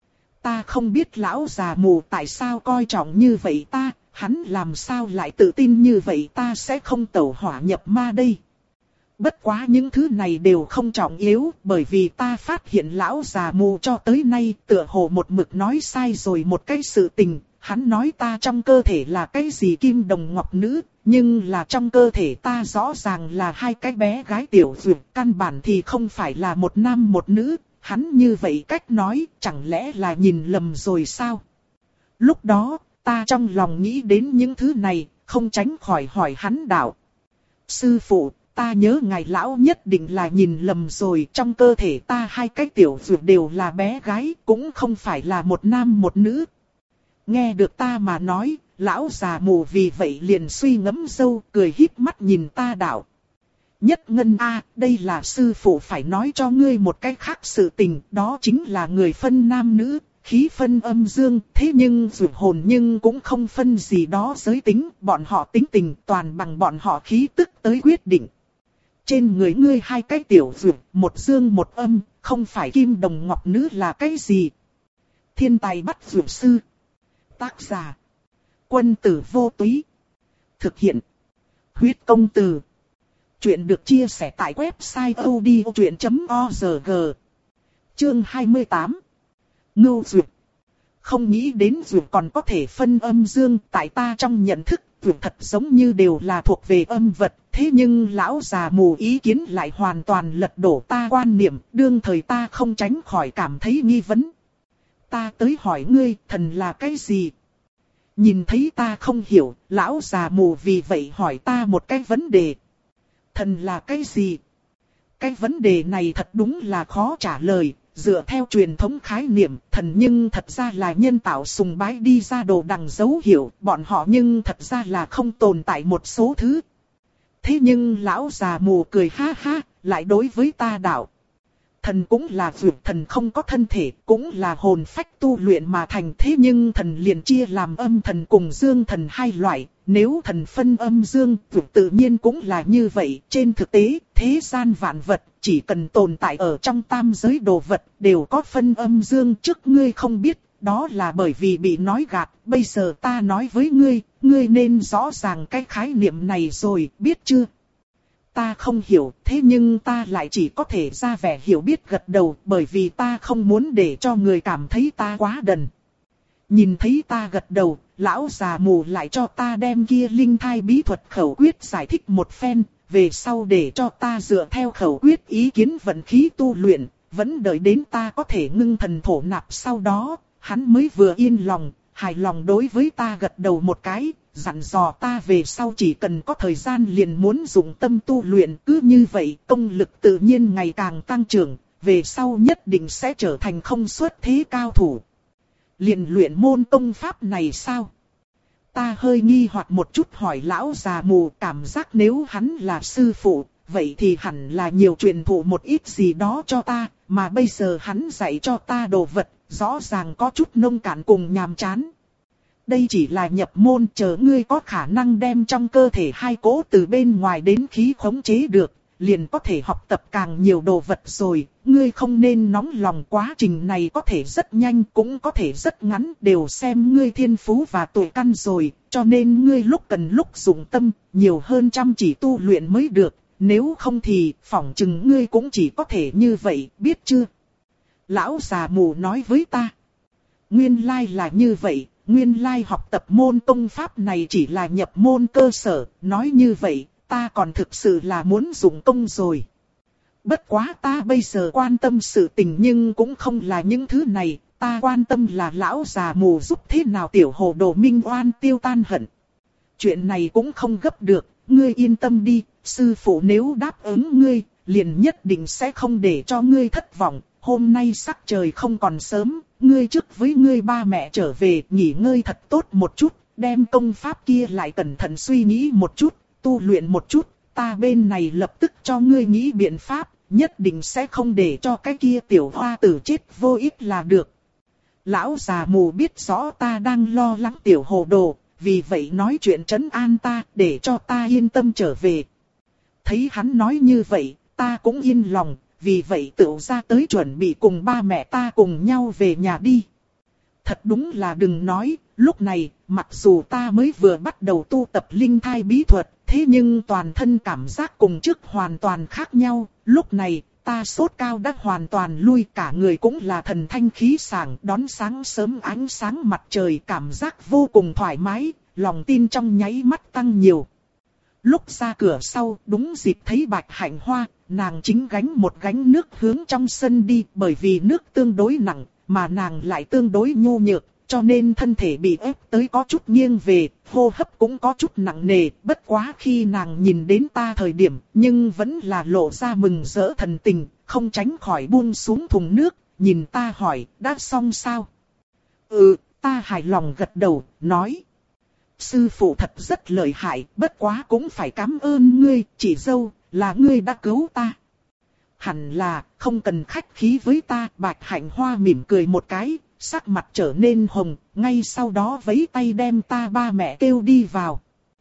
Ta không biết lão già mù tại sao coi trọng như vậy ta, hắn làm sao lại tự tin như vậy ta sẽ không tẩu hỏa nhập ma đây. Bất quá những thứ này đều không trọng yếu, bởi vì ta phát hiện lão già mù cho tới nay tựa hồ một mực nói sai rồi một cái sự tình. Hắn nói ta trong cơ thể là cái gì kim đồng ngọc nữ, nhưng là trong cơ thể ta rõ ràng là hai cái bé gái tiểu dược, căn bản thì không phải là một nam một nữ, hắn như vậy cách nói, chẳng lẽ là nhìn lầm rồi sao? Lúc đó, ta trong lòng nghĩ đến những thứ này, không tránh khỏi hỏi hắn đạo. Sư phụ, ta nhớ ngài lão nhất định là nhìn lầm rồi, trong cơ thể ta hai cái tiểu dược đều là bé gái, cũng không phải là một nam một nữ. Nghe được ta mà nói, lão già mù vì vậy liền suy ngẫm sâu, cười híp mắt nhìn ta đạo. Nhất Ngân a, đây là sư phụ phải nói cho ngươi một cái khác sự tình, đó chính là người phân nam nữ, khí phân âm dương, thế nhưng dược hồn nhưng cũng không phân gì đó giới tính, bọn họ tính tình toàn bằng bọn họ khí tức tới quyết định. Trên người ngươi hai cái tiểu dược, một dương một âm, không phải kim đồng ngọc nữ là cái gì? Thiên tài bắt dược sư. Tác giả: Quân tử vô túy. Thực hiện: Huyết công từ. Chuyện được chia sẻ tại website odchuyện chấm org. Chương hai mươi tám. Ngưu dược. Không nghĩ đến dược còn có thể phân âm dương, tại ta trong nhận thức, dược thật giống như đều là thuộc về âm vật, thế nhưng lão già mù ý kiến lại hoàn toàn lật đổ ta quan niệm, đương thời ta không tránh khỏi cảm thấy nghi vấn. Ta tới hỏi ngươi, thần là cái gì? Nhìn thấy ta không hiểu, lão già mù vì vậy hỏi ta một cái vấn đề. Thần là cái gì? Cái vấn đề này thật đúng là khó trả lời, dựa theo truyền thống khái niệm, thần nhưng thật ra là nhân tạo sùng bái đi ra đồ đằng dấu hiệu, bọn họ nhưng thật ra là không tồn tại một số thứ. Thế nhưng lão già mù cười ha ha, lại đối với ta đạo. Thần cũng là vượt, thần không có thân thể, cũng là hồn phách tu luyện mà thành, thế nhưng thần liền chia làm âm thần cùng dương thần hai loại, nếu thần phân âm dương, vượt tự nhiên cũng là như vậy, trên thực tế, thế gian vạn vật, chỉ cần tồn tại ở trong tam giới đồ vật, đều có phân âm dương, trước ngươi không biết, đó là bởi vì bị nói gạt, bây giờ ta nói với ngươi, ngươi nên rõ ràng cái khái niệm này rồi, biết chưa? Ta không hiểu, thế nhưng ta lại chỉ có thể ra vẻ hiểu biết gật đầu, bởi vì ta không muốn để cho người cảm thấy ta quá đần. Nhìn thấy ta gật đầu, lão già mù lại cho ta đem kia linh thai bí thuật khẩu quyết giải thích một phen, về sau để cho ta dựa theo khẩu quyết ý kiến vận khí tu luyện, vẫn đợi đến ta có thể ngưng thần thổ nạp sau đó, hắn mới vừa yên lòng, hài lòng đối với ta gật đầu một cái, dặn dò ta về sau chỉ cần có thời gian liền muốn dùng tâm tu luyện, cứ như vậy công lực tự nhiên ngày càng tăng trưởng, về sau nhất định sẽ trở thành không xuất thế cao thủ. Liền luyện môn công pháp này sao? Ta hơi nghi hoặc một chút hỏi lão già mù, cảm giác nếu hắn là sư phụ, vậy thì hẳn là nhiều truyền thụ một ít gì đó cho ta, mà bây giờ hắn dạy cho ta đồ vật, rõ ràng có chút nông cạn cùng nhàm chán. Đây chỉ là nhập môn, chờ ngươi có khả năng đem trong cơ thể hai cỗ từ bên ngoài đến khí khống chế được, liền có thể học tập càng nhiều đồ vật rồi, ngươi không nên nóng lòng, quá trình này có thể rất nhanh cũng có thể rất ngắn, đều xem ngươi thiên phú và tuổi căn rồi, cho nên ngươi lúc cần lúc dùng tâm, nhiều hơn chăm chỉ tu luyện mới được, nếu không thì phỏng chừng ngươi cũng chỉ có thể như vậy, biết chưa? Lão già mù nói với ta, nguyên lai là như vậy. Nguyên lai học tập môn công pháp này chỉ là nhập môn cơ sở, nói như vậy, ta còn thực sự là muốn dụng công rồi. Bất quá ta bây giờ quan tâm sự tình nhưng cũng không là những thứ này, ta quan tâm là lão già mù giúp thế nào tiểu hồ đồ minh oan tiêu tan hận. Chuyện này cũng không gấp được, ngươi yên tâm đi, sư phụ nếu đáp ứng ngươi, liền nhất định sẽ không để cho ngươi thất vọng. Hôm nay sắc trời không còn sớm, ngươi trước với ngươi ba mẹ trở về nghỉ ngơi thật tốt một chút, đem công pháp kia lại cẩn thận suy nghĩ một chút, tu luyện một chút, ta bên này lập tức cho ngươi nghĩ biện pháp, nhất định sẽ không để cho cái kia tiểu hoa tử chết vô ích là được. Lão già mù biết rõ ta đang lo lắng tiểu hồ đồ, vì vậy nói chuyện trấn an ta để cho ta yên tâm trở về. Thấy hắn nói như vậy, ta cũng yên lòng. Vì vậy tựu ra tới chuẩn bị cùng ba mẹ ta cùng nhau về nhà đi. Thật đúng là đừng nói, lúc này, mặc dù ta mới vừa bắt đầu tu tập linh thai bí thuật, thế nhưng toàn thân cảm giác cùng trước hoàn toàn khác nhau. Lúc này, ta sốt cao đã hoàn toàn lui, cả người cũng là thần thanh khí sảng, đón sáng sớm ánh sáng mặt trời, cảm giác vô cùng thoải mái, lòng tin trong nháy mắt tăng nhiều. Lúc ra cửa sau, đúng dịp thấy Bạch Hạnh Hoa, nàng chính gánh một gánh nước hướng trong sân đi, bởi vì nước tương đối nặng, mà nàng lại tương đối nhu nhược, cho nên thân thể bị ép tới có chút nghiêng về, hô hấp cũng có chút nặng nề, bất quá khi nàng nhìn đến ta thời điểm, nhưng vẫn là lộ ra mừng rỡ thần tình, không tránh khỏi buông xuống thùng nước, nhìn ta hỏi, đã xong sao? Ừ, ta hài lòng gật đầu, nói. Sư phụ thật rất lợi hại, bất quá cũng phải cảm ơn ngươi, chị dâu, là ngươi đã cứu ta. Hẳn là, không cần khách khí với ta, Bạch Hạnh Hoa mỉm cười một cái, sắc mặt trở nên hồng, ngay sau đó vẫy tay đem ta ba mẹ kêu đi vào.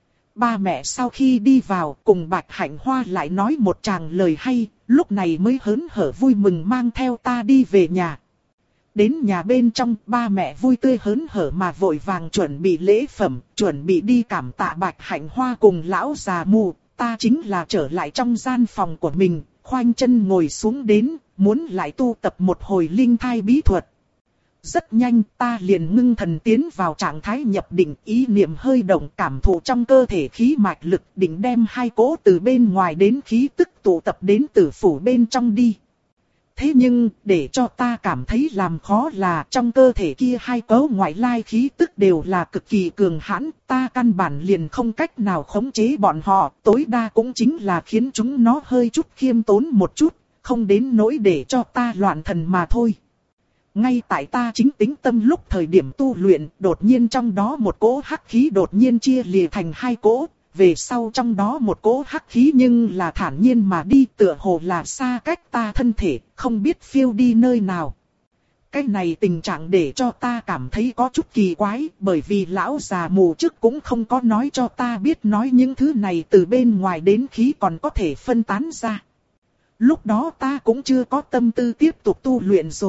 Ba mẹ sau khi đi vào, cùng Bạch Hạnh Hoa lại nói một tràng lời hay, lúc này mới hớn hở vui mừng mang theo ta đi về nhà. Đến nhà bên trong, ba mẹ vui tươi hớn hở mà vội vàng chuẩn bị lễ phẩm, chuẩn bị đi cảm tạ Bạch Hạnh Hoa cùng lão già mù. Ta chính là trở lại trong gian phòng của mình, khoanh chân ngồi xuống đến, muốn lại tu tập một hồi linh thai bí thuật. Rất nhanh ta liền ngưng thần tiến vào trạng thái nhập định, ý niệm hơi động, cảm thụ trong cơ thể khí mạch lực, định đem hai cỗ từ bên ngoài đến khí tức tụ tập đến tử phủ bên trong đi. Thế nhưng, để cho ta cảm thấy làm khó là trong cơ thể kia hai cỗ ngoại lai khí tức đều là cực kỳ cường hãn, ta căn bản liền không cách nào khống chế bọn họ, tối đa cũng chính là khiến chúng nó hơi chút khiêm tốn một chút, không đến nỗi để cho ta loạn thần mà thôi. Ngay tại ta chính tính tâm lúc thời điểm tu luyện, đột nhiên trong đó một cỗ hắc khí đột nhiên chia lìa thành hai cỗ. Về sau trong đó một cỗ hắc khí nhưng là thản nhiên mà đi, tựa hồ là xa cách ta thân thể, không biết phiêu đi nơi nào. Cái này tình trạng để cho ta cảm thấy có chút kỳ quái, bởi vì lão già mù trước cũng không có nói cho ta biết nói những thứ này từ bên ngoài đến khí còn có thể phân tán ra. Lúc đó ta cũng chưa có tâm tư tiếp tục tu luyện rồi,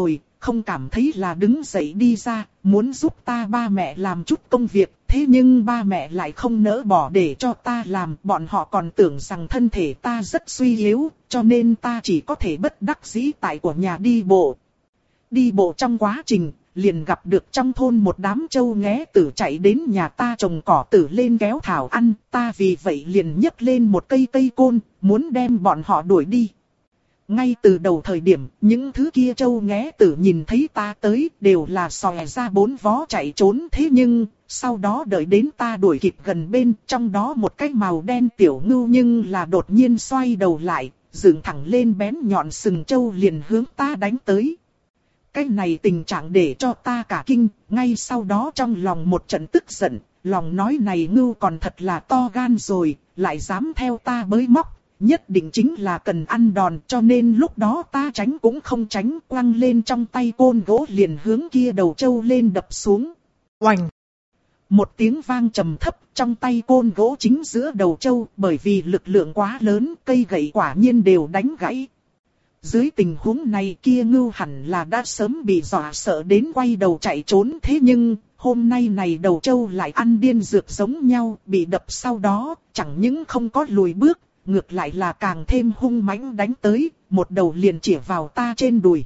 không cảm thấy là đứng dậy đi ra, muốn giúp ta ba mẹ làm chút công việc, thế nhưng ba mẹ lại không nỡ bỏ để cho ta làm, bọn họ còn tưởng rằng thân thể ta rất suy yếu, cho nên ta chỉ có thể bất đắc dĩ tại của nhà đi bộ. Đi bộ trong quá trình, liền gặp được trong thôn một đám trâu nghé tử chạy đến nhà ta trồng cỏ tử lên kéo thảo ăn, ta vì vậy liền nhấc lên một cây cây côn, muốn đem bọn họ đuổi đi. Ngay từ đầu thời điểm, những thứ kia trâu nghé tử nhìn thấy ta tới đều là xòe ra bốn vó chạy trốn, thế nhưng, sau đó đợi đến ta đuổi kịp gần bên, trong đó một cái màu đen tiểu ngưu nhưng là đột nhiên xoay đầu lại, dựng thẳng lên bén nhọn sừng trâu liền hướng ta đánh tới. Cái này tình trạng để cho ta cả kinh, ngay sau đó trong lòng một trận tức giận, lòng nói này ngưu còn thật là to gan rồi, lại dám theo ta bới móc, nhất định chính là cần ăn đòn, cho nên lúc đó ta tránh cũng không tránh, quăng lên trong tay côn gỗ liền hướng kia đầu trâu lên đập xuống. Oành! Một tiếng vang trầm thấp, trong tay côn gỗ chính giữa đầu trâu, bởi vì lực lượng quá lớn, cây gậy quả nhiên đều đánh gãy. Dưới tình huống này kia ngưu hẳn là đã sớm bị dọa sợ đến quay đầu chạy trốn, thế nhưng, hôm nay này đầu trâu lại ăn điên dược giống nhau, bị đập sau đó, chẳng những không có lùi bước, ngược lại là càng thêm hung mãnh đánh tới, một đầu liền chĩa vào ta trên đùi.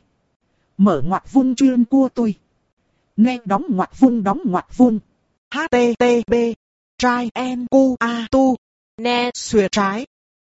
Mở ngoặc vung chuyên cua tôi. Nghe đóng ngoặc vung đóng ngoặc vung. hát tê tê pê trai en cu a tu ne xuề trái.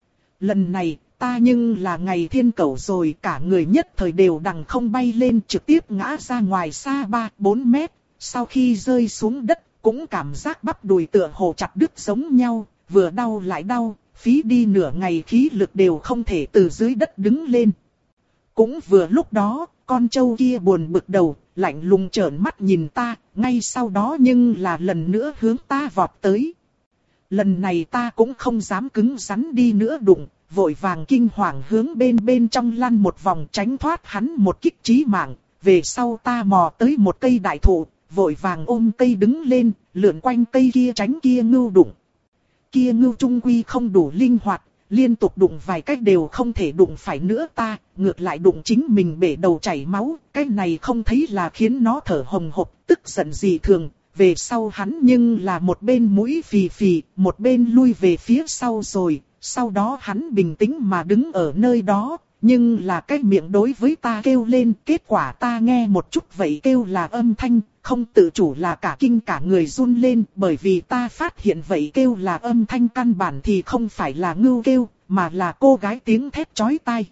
Lần này, ta nhưng là ngày thiên cẩu rồi, cả người nhất thời đều đằng không bay lên, trực tiếp ngã ra ngoài xa ba bốn mét. Sau khi rơi xuống đất, cũng cảm giác bắp đùi tựa hồ chặt đứt giống nhau, vừa đau lại đau, phí đi nửa ngày khí lực đều không thể từ dưới đất đứng lên. Cũng vừa lúc đó, con trâu kia buồn bực đầu, lạnh lùng trợn mắt nhìn ta, ngay sau đó nhưng là lần nữa hướng ta vọt tới. Lần này ta cũng không dám cứng rắn đi nữa đụng, vội vàng kinh hoàng hướng bên bên trong lăn một vòng tránh thoát hắn một kích chí mạng. Về sau ta mò tới một cây đại thụ, vội vàng ôm cây đứng lên, lượn quanh cây kia tránh kia ngưu đụng. Kia ngưu trung quy không đủ linh hoạt, liên tục đụng vài cách đều không thể đụng phải nữa ta, ngược lại đụng chính mình bể đầu chảy máu, cái này không thấy là khiến nó thở hồng hộc, tức giận gì thường. Về sau hắn nhưng là một bên mũi phì phì, một bên lui về phía sau rồi, sau đó hắn bình tĩnh mà đứng ở nơi đó, nhưng là cái miệng đối với ta kêu lên, kết quả ta nghe một chút vậy kêu là âm thanh, không tự chủ là cả kinh cả người run lên, bởi vì ta phát hiện vậy kêu là âm thanh căn bản thì không phải là ngưu kêu, mà là cô gái tiếng thét chói tai.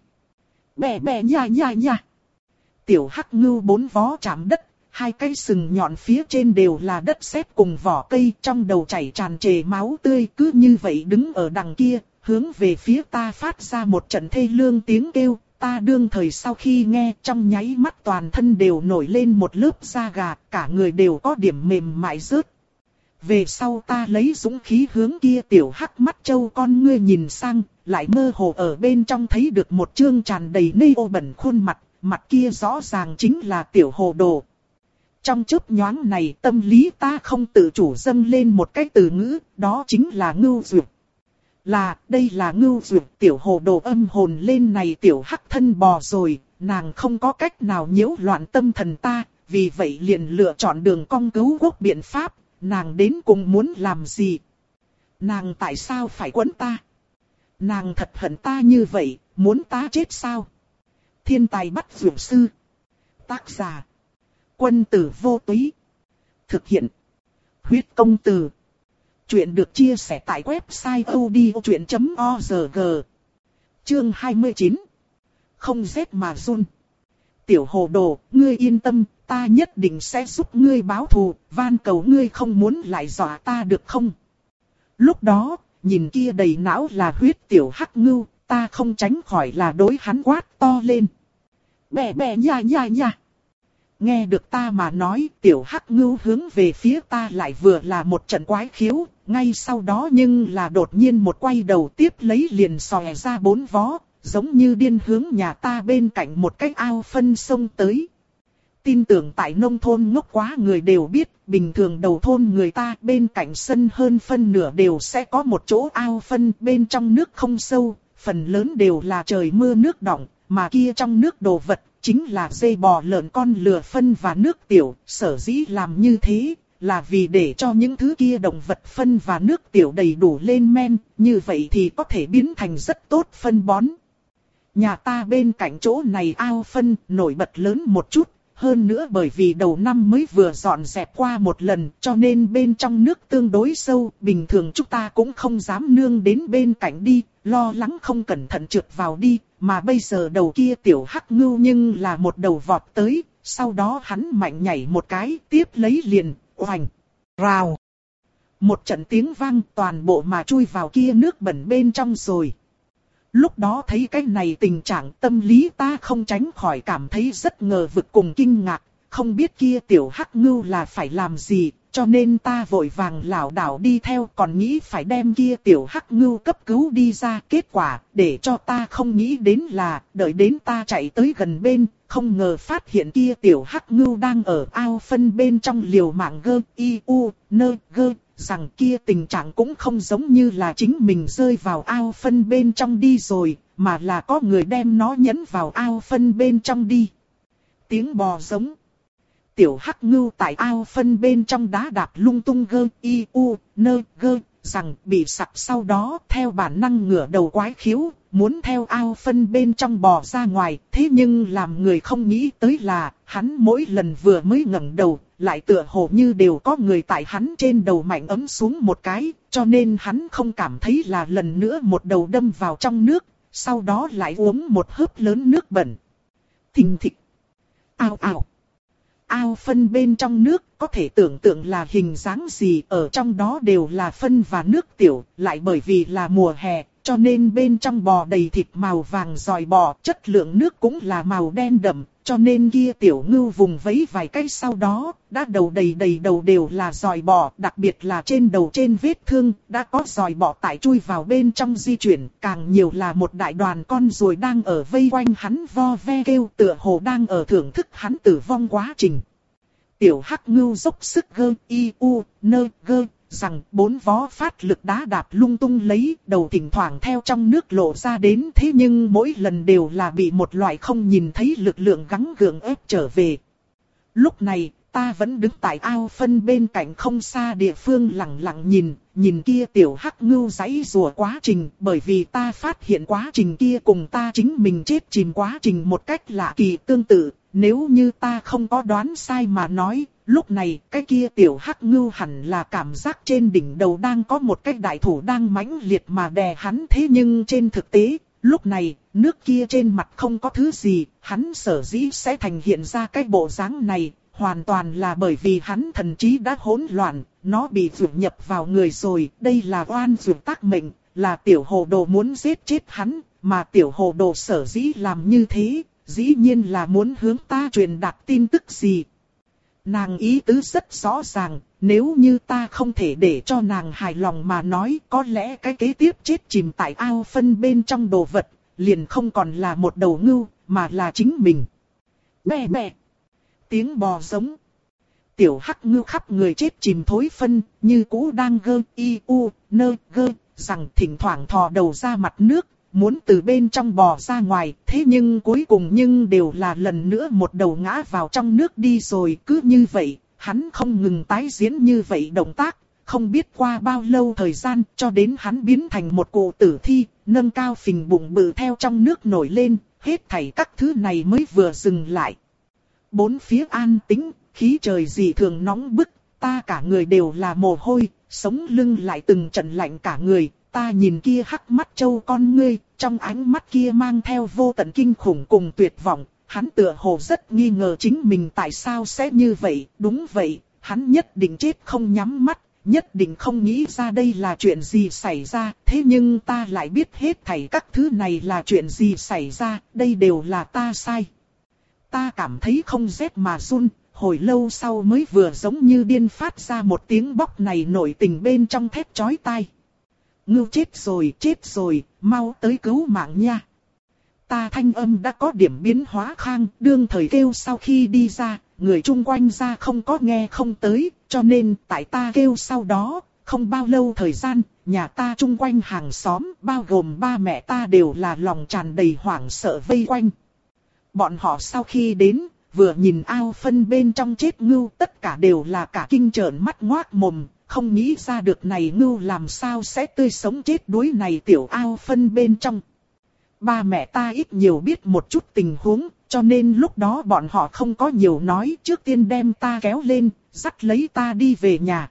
Bè bè nha nha nha. Tiểu hắc ngưu bốn vó chạm đất, hai cái sừng nhọn phía trên đều là đất sét cùng vỏ cây, trong đầu chảy tràn trề máu tươi, cứ như vậy đứng ở đằng kia, hướng về phía ta phát ra một trận thê lương tiếng kêu. Ta đương thời sau khi nghe, trong nháy mắt toàn thân đều nổi lên một lớp da gà, cả người đều có điểm mềm mại rớt. Về sau ta lấy dũng khí hướng kia tiểu hắc mắt châu con ngươi nhìn sang, lại mơ hồ ở bên trong thấy được một trương tràn đầy nê ô bẩn khuôn mặt, mặt kia rõ ràng chính là tiểu hồ đồ. Trong chớp nhoáng này tâm lý ta không tự chủ dâng lên một cái từ ngữ, đó chính là ngưu dược. Là, đây là ngưu dược, tiểu hồ đồ âm hồn lên này tiểu hắc thân bò rồi, nàng không có cách nào nhiễu loạn tâm thần ta, vì vậy liền lựa chọn đường cong cứu quốc biện pháp, nàng đến cùng muốn làm gì? Nàng tại sao phải quấn ta? Nàng thật hận ta như vậy, muốn ta chết sao? Thiên tài bắt dược sư. Tác giả. Quân tử vô túy. Thực hiện. Huyết công từ. Chuyện được chia sẻ tại website odchuyện chấm org. Chương hai mươi chín. Không rét mà run. Tiểu hồ đồ, ngươi yên tâm, ta nhất định sẽ giúp ngươi báo thù, van cầu ngươi không muốn lại dọa ta được không? Lúc đó, nhìn kia đầy não là huyết tiểu hắc ngưu, ta không tránh khỏi là đối hắn quát to lên. Bè bè nha nha nha. Nghe được ta mà nói, tiểu hắc ngưu hướng về phía ta lại vừa là một trận quái khiếu, ngay sau đó nhưng là đột nhiên một quay đầu tiếp lấy liền xòe ra bốn vó, giống như điên hướng nhà ta bên cạnh một cái ao phân sông tới. Tin tưởng tại nông thôn ngốc quá người đều biết, bình thường đầu thôn người ta bên cạnh sân hơn phân nửa đều sẽ có một chỗ ao phân, bên trong nước không sâu, phần lớn đều là trời mưa nước đọng, mà kia trong nước đồ vật, chính là dê bò lợn con lừa phân và nước tiểu, sở dĩ làm như thế, là vì để cho những thứ kia động vật phân và nước tiểu đầy đủ lên men, như vậy thì có thể biến thành rất tốt phân bón. Nhà ta bên cạnh chỗ này ao phân nổi bật lớn một chút, hơn nữa bởi vì đầu năm mới vừa dọn dẹp qua một lần cho nên bên trong nước tương đối sâu, bình thường chúng ta cũng không dám nương đến bên cạnh đi, lo lắng không cẩn thận trượt vào đi, mà bây giờ đầu kia tiểu hắc ngưu nhưng là một đầu vọt tới, sau đó hắn mạnh nhảy một cái, tiếp lấy liền, oành, rào. Một trận tiếng vang toàn bộ mà chui vào kia nước bẩn bên trong rồi. Lúc đó thấy cái này tình trạng tâm lý ta không tránh khỏi cảm thấy rất ngờ vực cùng kinh ngạc, không biết kia tiểu hắc ngưu là phải làm gì, cho nên ta vội vàng lảo đảo đi theo còn nghĩ phải đem kia tiểu hắc ngưu cấp cứu đi ra. Kết quả, để cho ta không nghĩ đến là, đợi đến ta chạy tới gần bên, không ngờ phát hiện kia tiểu hắc ngưu đang ở ao phân bên trong liều mạng gơ, y, u, nơ, gơ. Rằng kia tình trạng cũng không giống như là chính mình rơi vào ao phân bên trong đi rồi, mà là có người đem nó nhấn vào ao phân bên trong đi. Tiếng bò giống. Tiểu hắc ngưu tại ao phân bên trong đá đạp lung tung gơ, y, u, nơ, gơ, rằng bị sặc sau đó theo bản năng ngửa đầu quái khiếu, muốn theo ao phân bên trong bò ra ngoài. Thế nhưng làm người không nghĩ tới là, hắn mỗi lần vừa mới ngẩng đầu, lại tựa hồ như đều có người tại hắn trên đầu mạnh ấm xuống một cái, cho nên hắn không cảm thấy là lần nữa một đầu đâm vào trong nước, sau đó lại uống một hớp lớn nước bẩn. Thình thịch. Ao ao. Ao phân bên trong nước có thể tưởng tượng là hình dáng gì, ở trong đó đều là phân và nước tiểu, lại bởi vì là mùa hè, cho nên bên trong bò đầy thịt màu vàng giòi bò, chất lượng nước cũng là màu đen đậm, cho nên kia tiểu ngưu vùng vẫy vài cái sau đó, đã đầu đầy đầy đầu đều là giòi bò, đặc biệt là trên đầu trên vết thương, đã có giòi bò tại chui vào bên trong di chuyển, càng nhiều là một đại đoàn con ruồi đang ở vây quanh hắn vo ve kêu, tựa hồ đang ở thưởng thức hắn tử vong quá trình. Tiểu hắc ngưu dốc sức gơ, y, u, nơ, gơ, rằng bốn vó phát lực đá đạp lung tung lấy, đầu thỉnh thoảng theo trong nước lộ ra đến, thế nhưng mỗi lần đều là bị một loại không nhìn thấy lực lượng gắng gượng ép trở về. Lúc này, ta vẫn đứng tại ao phân bên cạnh không xa địa phương lặng lặng nhìn, nhìn kia tiểu hắc ngưu giãy giụa quá trình, bởi vì ta phát hiện quá trình kia cùng ta chính mình chết chìm quá trình một cách lạ kỳ tương tự, nếu như ta không có đoán sai mà nói, lúc này cái kia tiểu hắc ngưu hẳn là cảm giác trên đỉnh đầu đang có một cái đại thủ đang mãnh liệt mà đè hắn, thế nhưng trên thực tế, lúc này, nước kia trên mặt không có thứ gì, hắn sở dĩ sẽ thành hiện ra cái bộ dáng này, hoàn toàn là bởi vì hắn thần trí đã hỗn loạn, nó bị vượt nhập vào người rồi, đây là oan vượt tác mệnh, là tiểu hồ đồ muốn giết chết hắn, mà tiểu hồ đồ sở dĩ làm như thế, dĩ nhiên là muốn hướng ta truyền đạt tin tức gì. Nàng ý tứ rất rõ ràng, nếu như ta không thể để cho nàng hài lòng mà nói, có lẽ cái kế tiếp chết chìm tại ao phân bên trong đồ vật, liền không còn là một đầu ngưu, mà là chính mình. Bè bè. Tiếng bò giống. Tiểu hắc ngưu khắp người chết chìm thối phân, như cũ đang gơ, y, u, nơ, gơ, rằng thỉnh thoảng thò đầu ra mặt nước, muốn từ bên trong bò ra ngoài, thế nhưng cuối cùng nhưng đều là lần nữa một đầu ngã vào trong nước đi rồi. Cứ như vậy, hắn không ngừng tái diễn như vậy động tác, không biết qua bao lâu thời gian, cho đến hắn biến thành một cụ tử thi, nâng cao phình bụng bự theo trong nước nổi lên, hết thảy các thứ này mới vừa dừng lại. Bốn phía an tĩnh, khí trời dị thường nóng bức, ta cả người đều là mồ hôi, sống lưng lại từng trận lạnh cả người. Ta nhìn kia hắc mắt trâu con ngươi, trong ánh mắt kia mang theo vô tận kinh khủng cùng tuyệt vọng, hắn tựa hồ rất nghi ngờ chính mình tại sao sẽ như vậy. Đúng vậy, hắn nhất định chết không nhắm mắt, nhất định không nghĩ ra đây là chuyện gì xảy ra, thế nhưng ta lại biết hết thảy các thứ này là chuyện gì xảy ra, đây đều là ta sai. Ta cảm thấy không rét mà run, hồi lâu sau mới vừa giống như điên phát ra một tiếng bóc này nổi tình bên trong thét chói tai. Ngưu chết rồi, chết rồi, mau tới cứu mạng nha. Ta thanh âm đã có điểm biến hóa khang, đương thời kêu sau khi đi ra, người chung quanh ra không có nghe không tới, cho nên tại ta kêu sau đó, không bao lâu thời gian, nhà ta chung quanh hàng xóm, bao gồm ba mẹ ta đều là lòng tràn đầy hoảng sợ vây quanh. Bọn họ sau khi đến, vừa nhìn ao phân bên trong chết ngưu, tất cả đều là cả kinh trợn mắt ngoác mồm, không nghĩ ra được này ngưu làm sao sẽ tươi sống chết đuối này tiểu ao phân bên trong. Ba mẹ ta ít nhiều biết một chút tình huống, cho nên lúc đó bọn họ không có nhiều nói, trước tiên đem ta kéo lên, dắt lấy ta đi về nhà.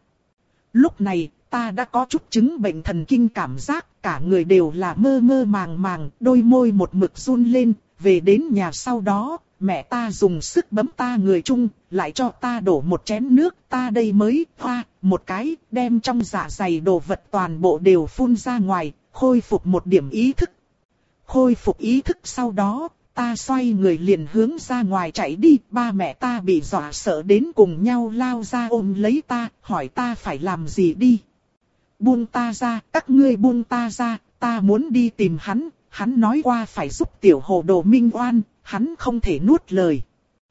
Lúc này, ta đã có chút chứng bệnh thần kinh cảm giác, cả người đều là mơ mơ màng màng, đôi môi một mực run lên. Về đến nhà sau đó, mẹ ta dùng sức bấm ta người chung, lại cho ta đổ một chén nước, ta đây mới hoa một cái, đem trong dạ dày đồ vật toàn bộ đều phun ra ngoài, khôi phục một điểm ý thức. Khôi phục ý thức sau đó, ta xoay người liền hướng ra ngoài chạy đi, ba mẹ ta bị dọa sợ đến cùng nhau lao ra ôm lấy ta, hỏi ta phải làm gì đi. Buông ta ra, các ngươi buông ta ra, ta muốn đi tìm hắn, hắn nói qua phải giúp tiểu hồ đồ minh oan, hắn không thể nuốt lời.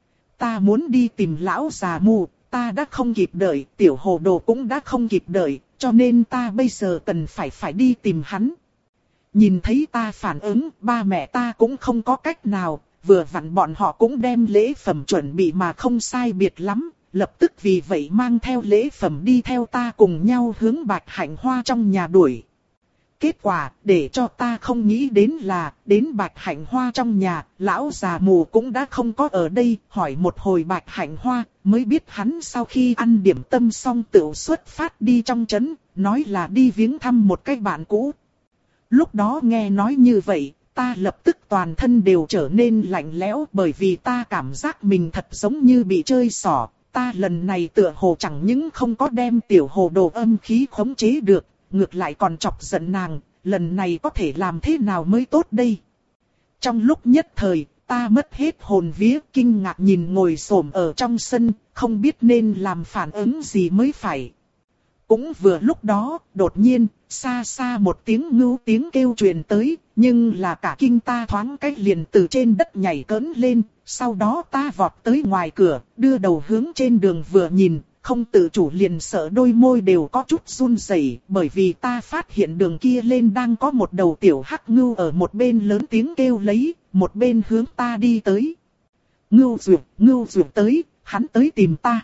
Ta muốn đi tìm lão già mù, ta đã không kịp đợi, tiểu hồ đồ cũng đã không kịp đợi, cho nên ta bây giờ cần phải phải đi tìm hắn. Nhìn thấy ta phản ứng, ba mẹ ta cũng không có cách nào, vừa vặn bọn họ cũng đem lễ phẩm chuẩn bị mà không sai biệt lắm, lập tức vì vậy mang theo lễ phẩm đi theo ta cùng nhau hướng Bạch Hạnh Hoa trong nhà đuổi. Kết quả, để cho ta không nghĩ đến là, đến Bạch Hạnh Hoa trong nhà, lão già mù cũng đã không có ở đây, hỏi một hồi Bạch Hạnh Hoa, mới biết hắn sau khi ăn điểm tâm xong tự xuất phát đi trong trấn, nói là đi viếng thăm một cái bạn cũ. Lúc đó nghe nói như vậy, ta lập tức toàn thân đều trở nên lạnh lẽo bởi vì ta cảm giác mình thật giống như bị chơi xỏ. Ta lần này tựa hồ chẳng những không có đem tiểu hồ đồ âm khí khống chế được, ngược lại còn chọc giận nàng, lần này có thể làm thế nào mới tốt đây? Trong lúc nhất thời, ta mất hết hồn vía, kinh ngạc nhìn ngồi xổm ở trong sân, không biết nên làm phản ứng gì mới phải. Cũng vừa lúc đó, đột nhiên, xa xa một tiếng ngưu tiếng kêu truyền tới, nhưng là cả kinh ta thoáng cách liền từ trên đất nhảy cỡn lên, sau đó ta vọt tới ngoài cửa, đưa đầu hướng trên đường vừa nhìn, không tự chủ liền sợ đôi môi đều có chút run rẩy, bởi vì ta phát hiện đường kia lên đang có một đầu tiểu hắc ngưu ở một bên lớn tiếng kêu lấy, một bên hướng ta đi tới. Ngưu duyệt, ngưu duyệt tới, hắn tới tìm ta.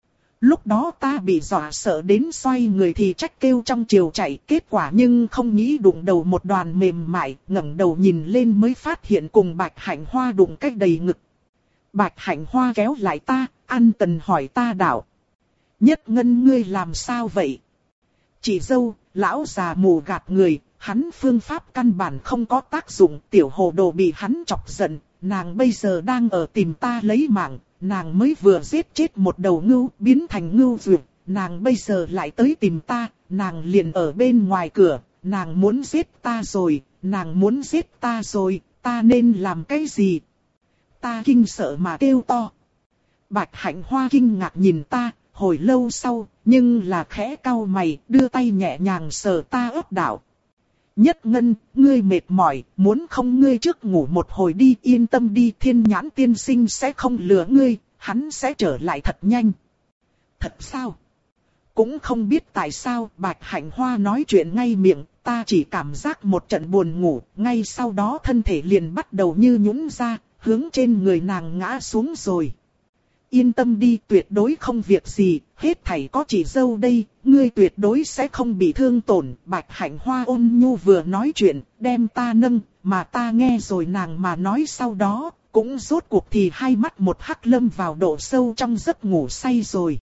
Lúc đó ta bị dọa sợ đến xoay người thì trách kêu trong chiều chạy, kết quả nhưng không nghĩ đụng đầu một đoàn mềm mại, ngẩng đầu nhìn lên mới phát hiện cùng Bạch Hạnh Hoa đụng cách đầy ngực. Bạch Hạnh Hoa kéo lại ta, ăn tần hỏi ta đạo. Nhất Ngân ngươi làm sao vậy? Chị dâu, lão già mù gạt người, hắn phương pháp căn bản không có tác dụng, tiểu hồ đồ bị hắn chọc giận, nàng bây giờ đang ở tìm ta lấy mạng. Nàng mới vừa giết chết một đầu ngưu, biến thành ngưu duyệt, nàng bây giờ lại tới tìm ta, nàng liền ở bên ngoài cửa, nàng muốn giết ta rồi, nàng muốn giết ta rồi, ta nên làm cái gì? Ta kinh sợ mà kêu to. Bạch Hạnh Hoa kinh ngạc nhìn ta, hồi lâu sau, nhưng là khẽ cau mày, đưa tay nhẹ nhàng sờ ta ớt đạo. Nhất Ngân, ngươi mệt mỏi, muốn không ngươi trước ngủ một hồi đi, yên tâm đi, Thiên Nhãn tiên sinh sẽ không lừa ngươi, hắn sẽ trở lại thật nhanh. Thật sao? Cũng không biết tại sao Bạch Hạnh Hoa nói chuyện ngay miệng, ta chỉ cảm giác một trận buồn ngủ, ngay sau đó thân thể liền bắt đầu như nhũn ra, hướng trên người nàng ngã xuống rồi. Yên tâm đi, tuyệt đối không việc gì, hết thảy có chị dâu đây, ngươi tuyệt đối sẽ không bị thương tổn. Bạch Hạnh Hoa ôn nhu vừa nói chuyện, đem ta nâng, mà ta nghe rồi nàng mà nói sau đó, cũng rốt cuộc thì hai mắt một hắc lâm vào độ sâu trong giấc ngủ say rồi.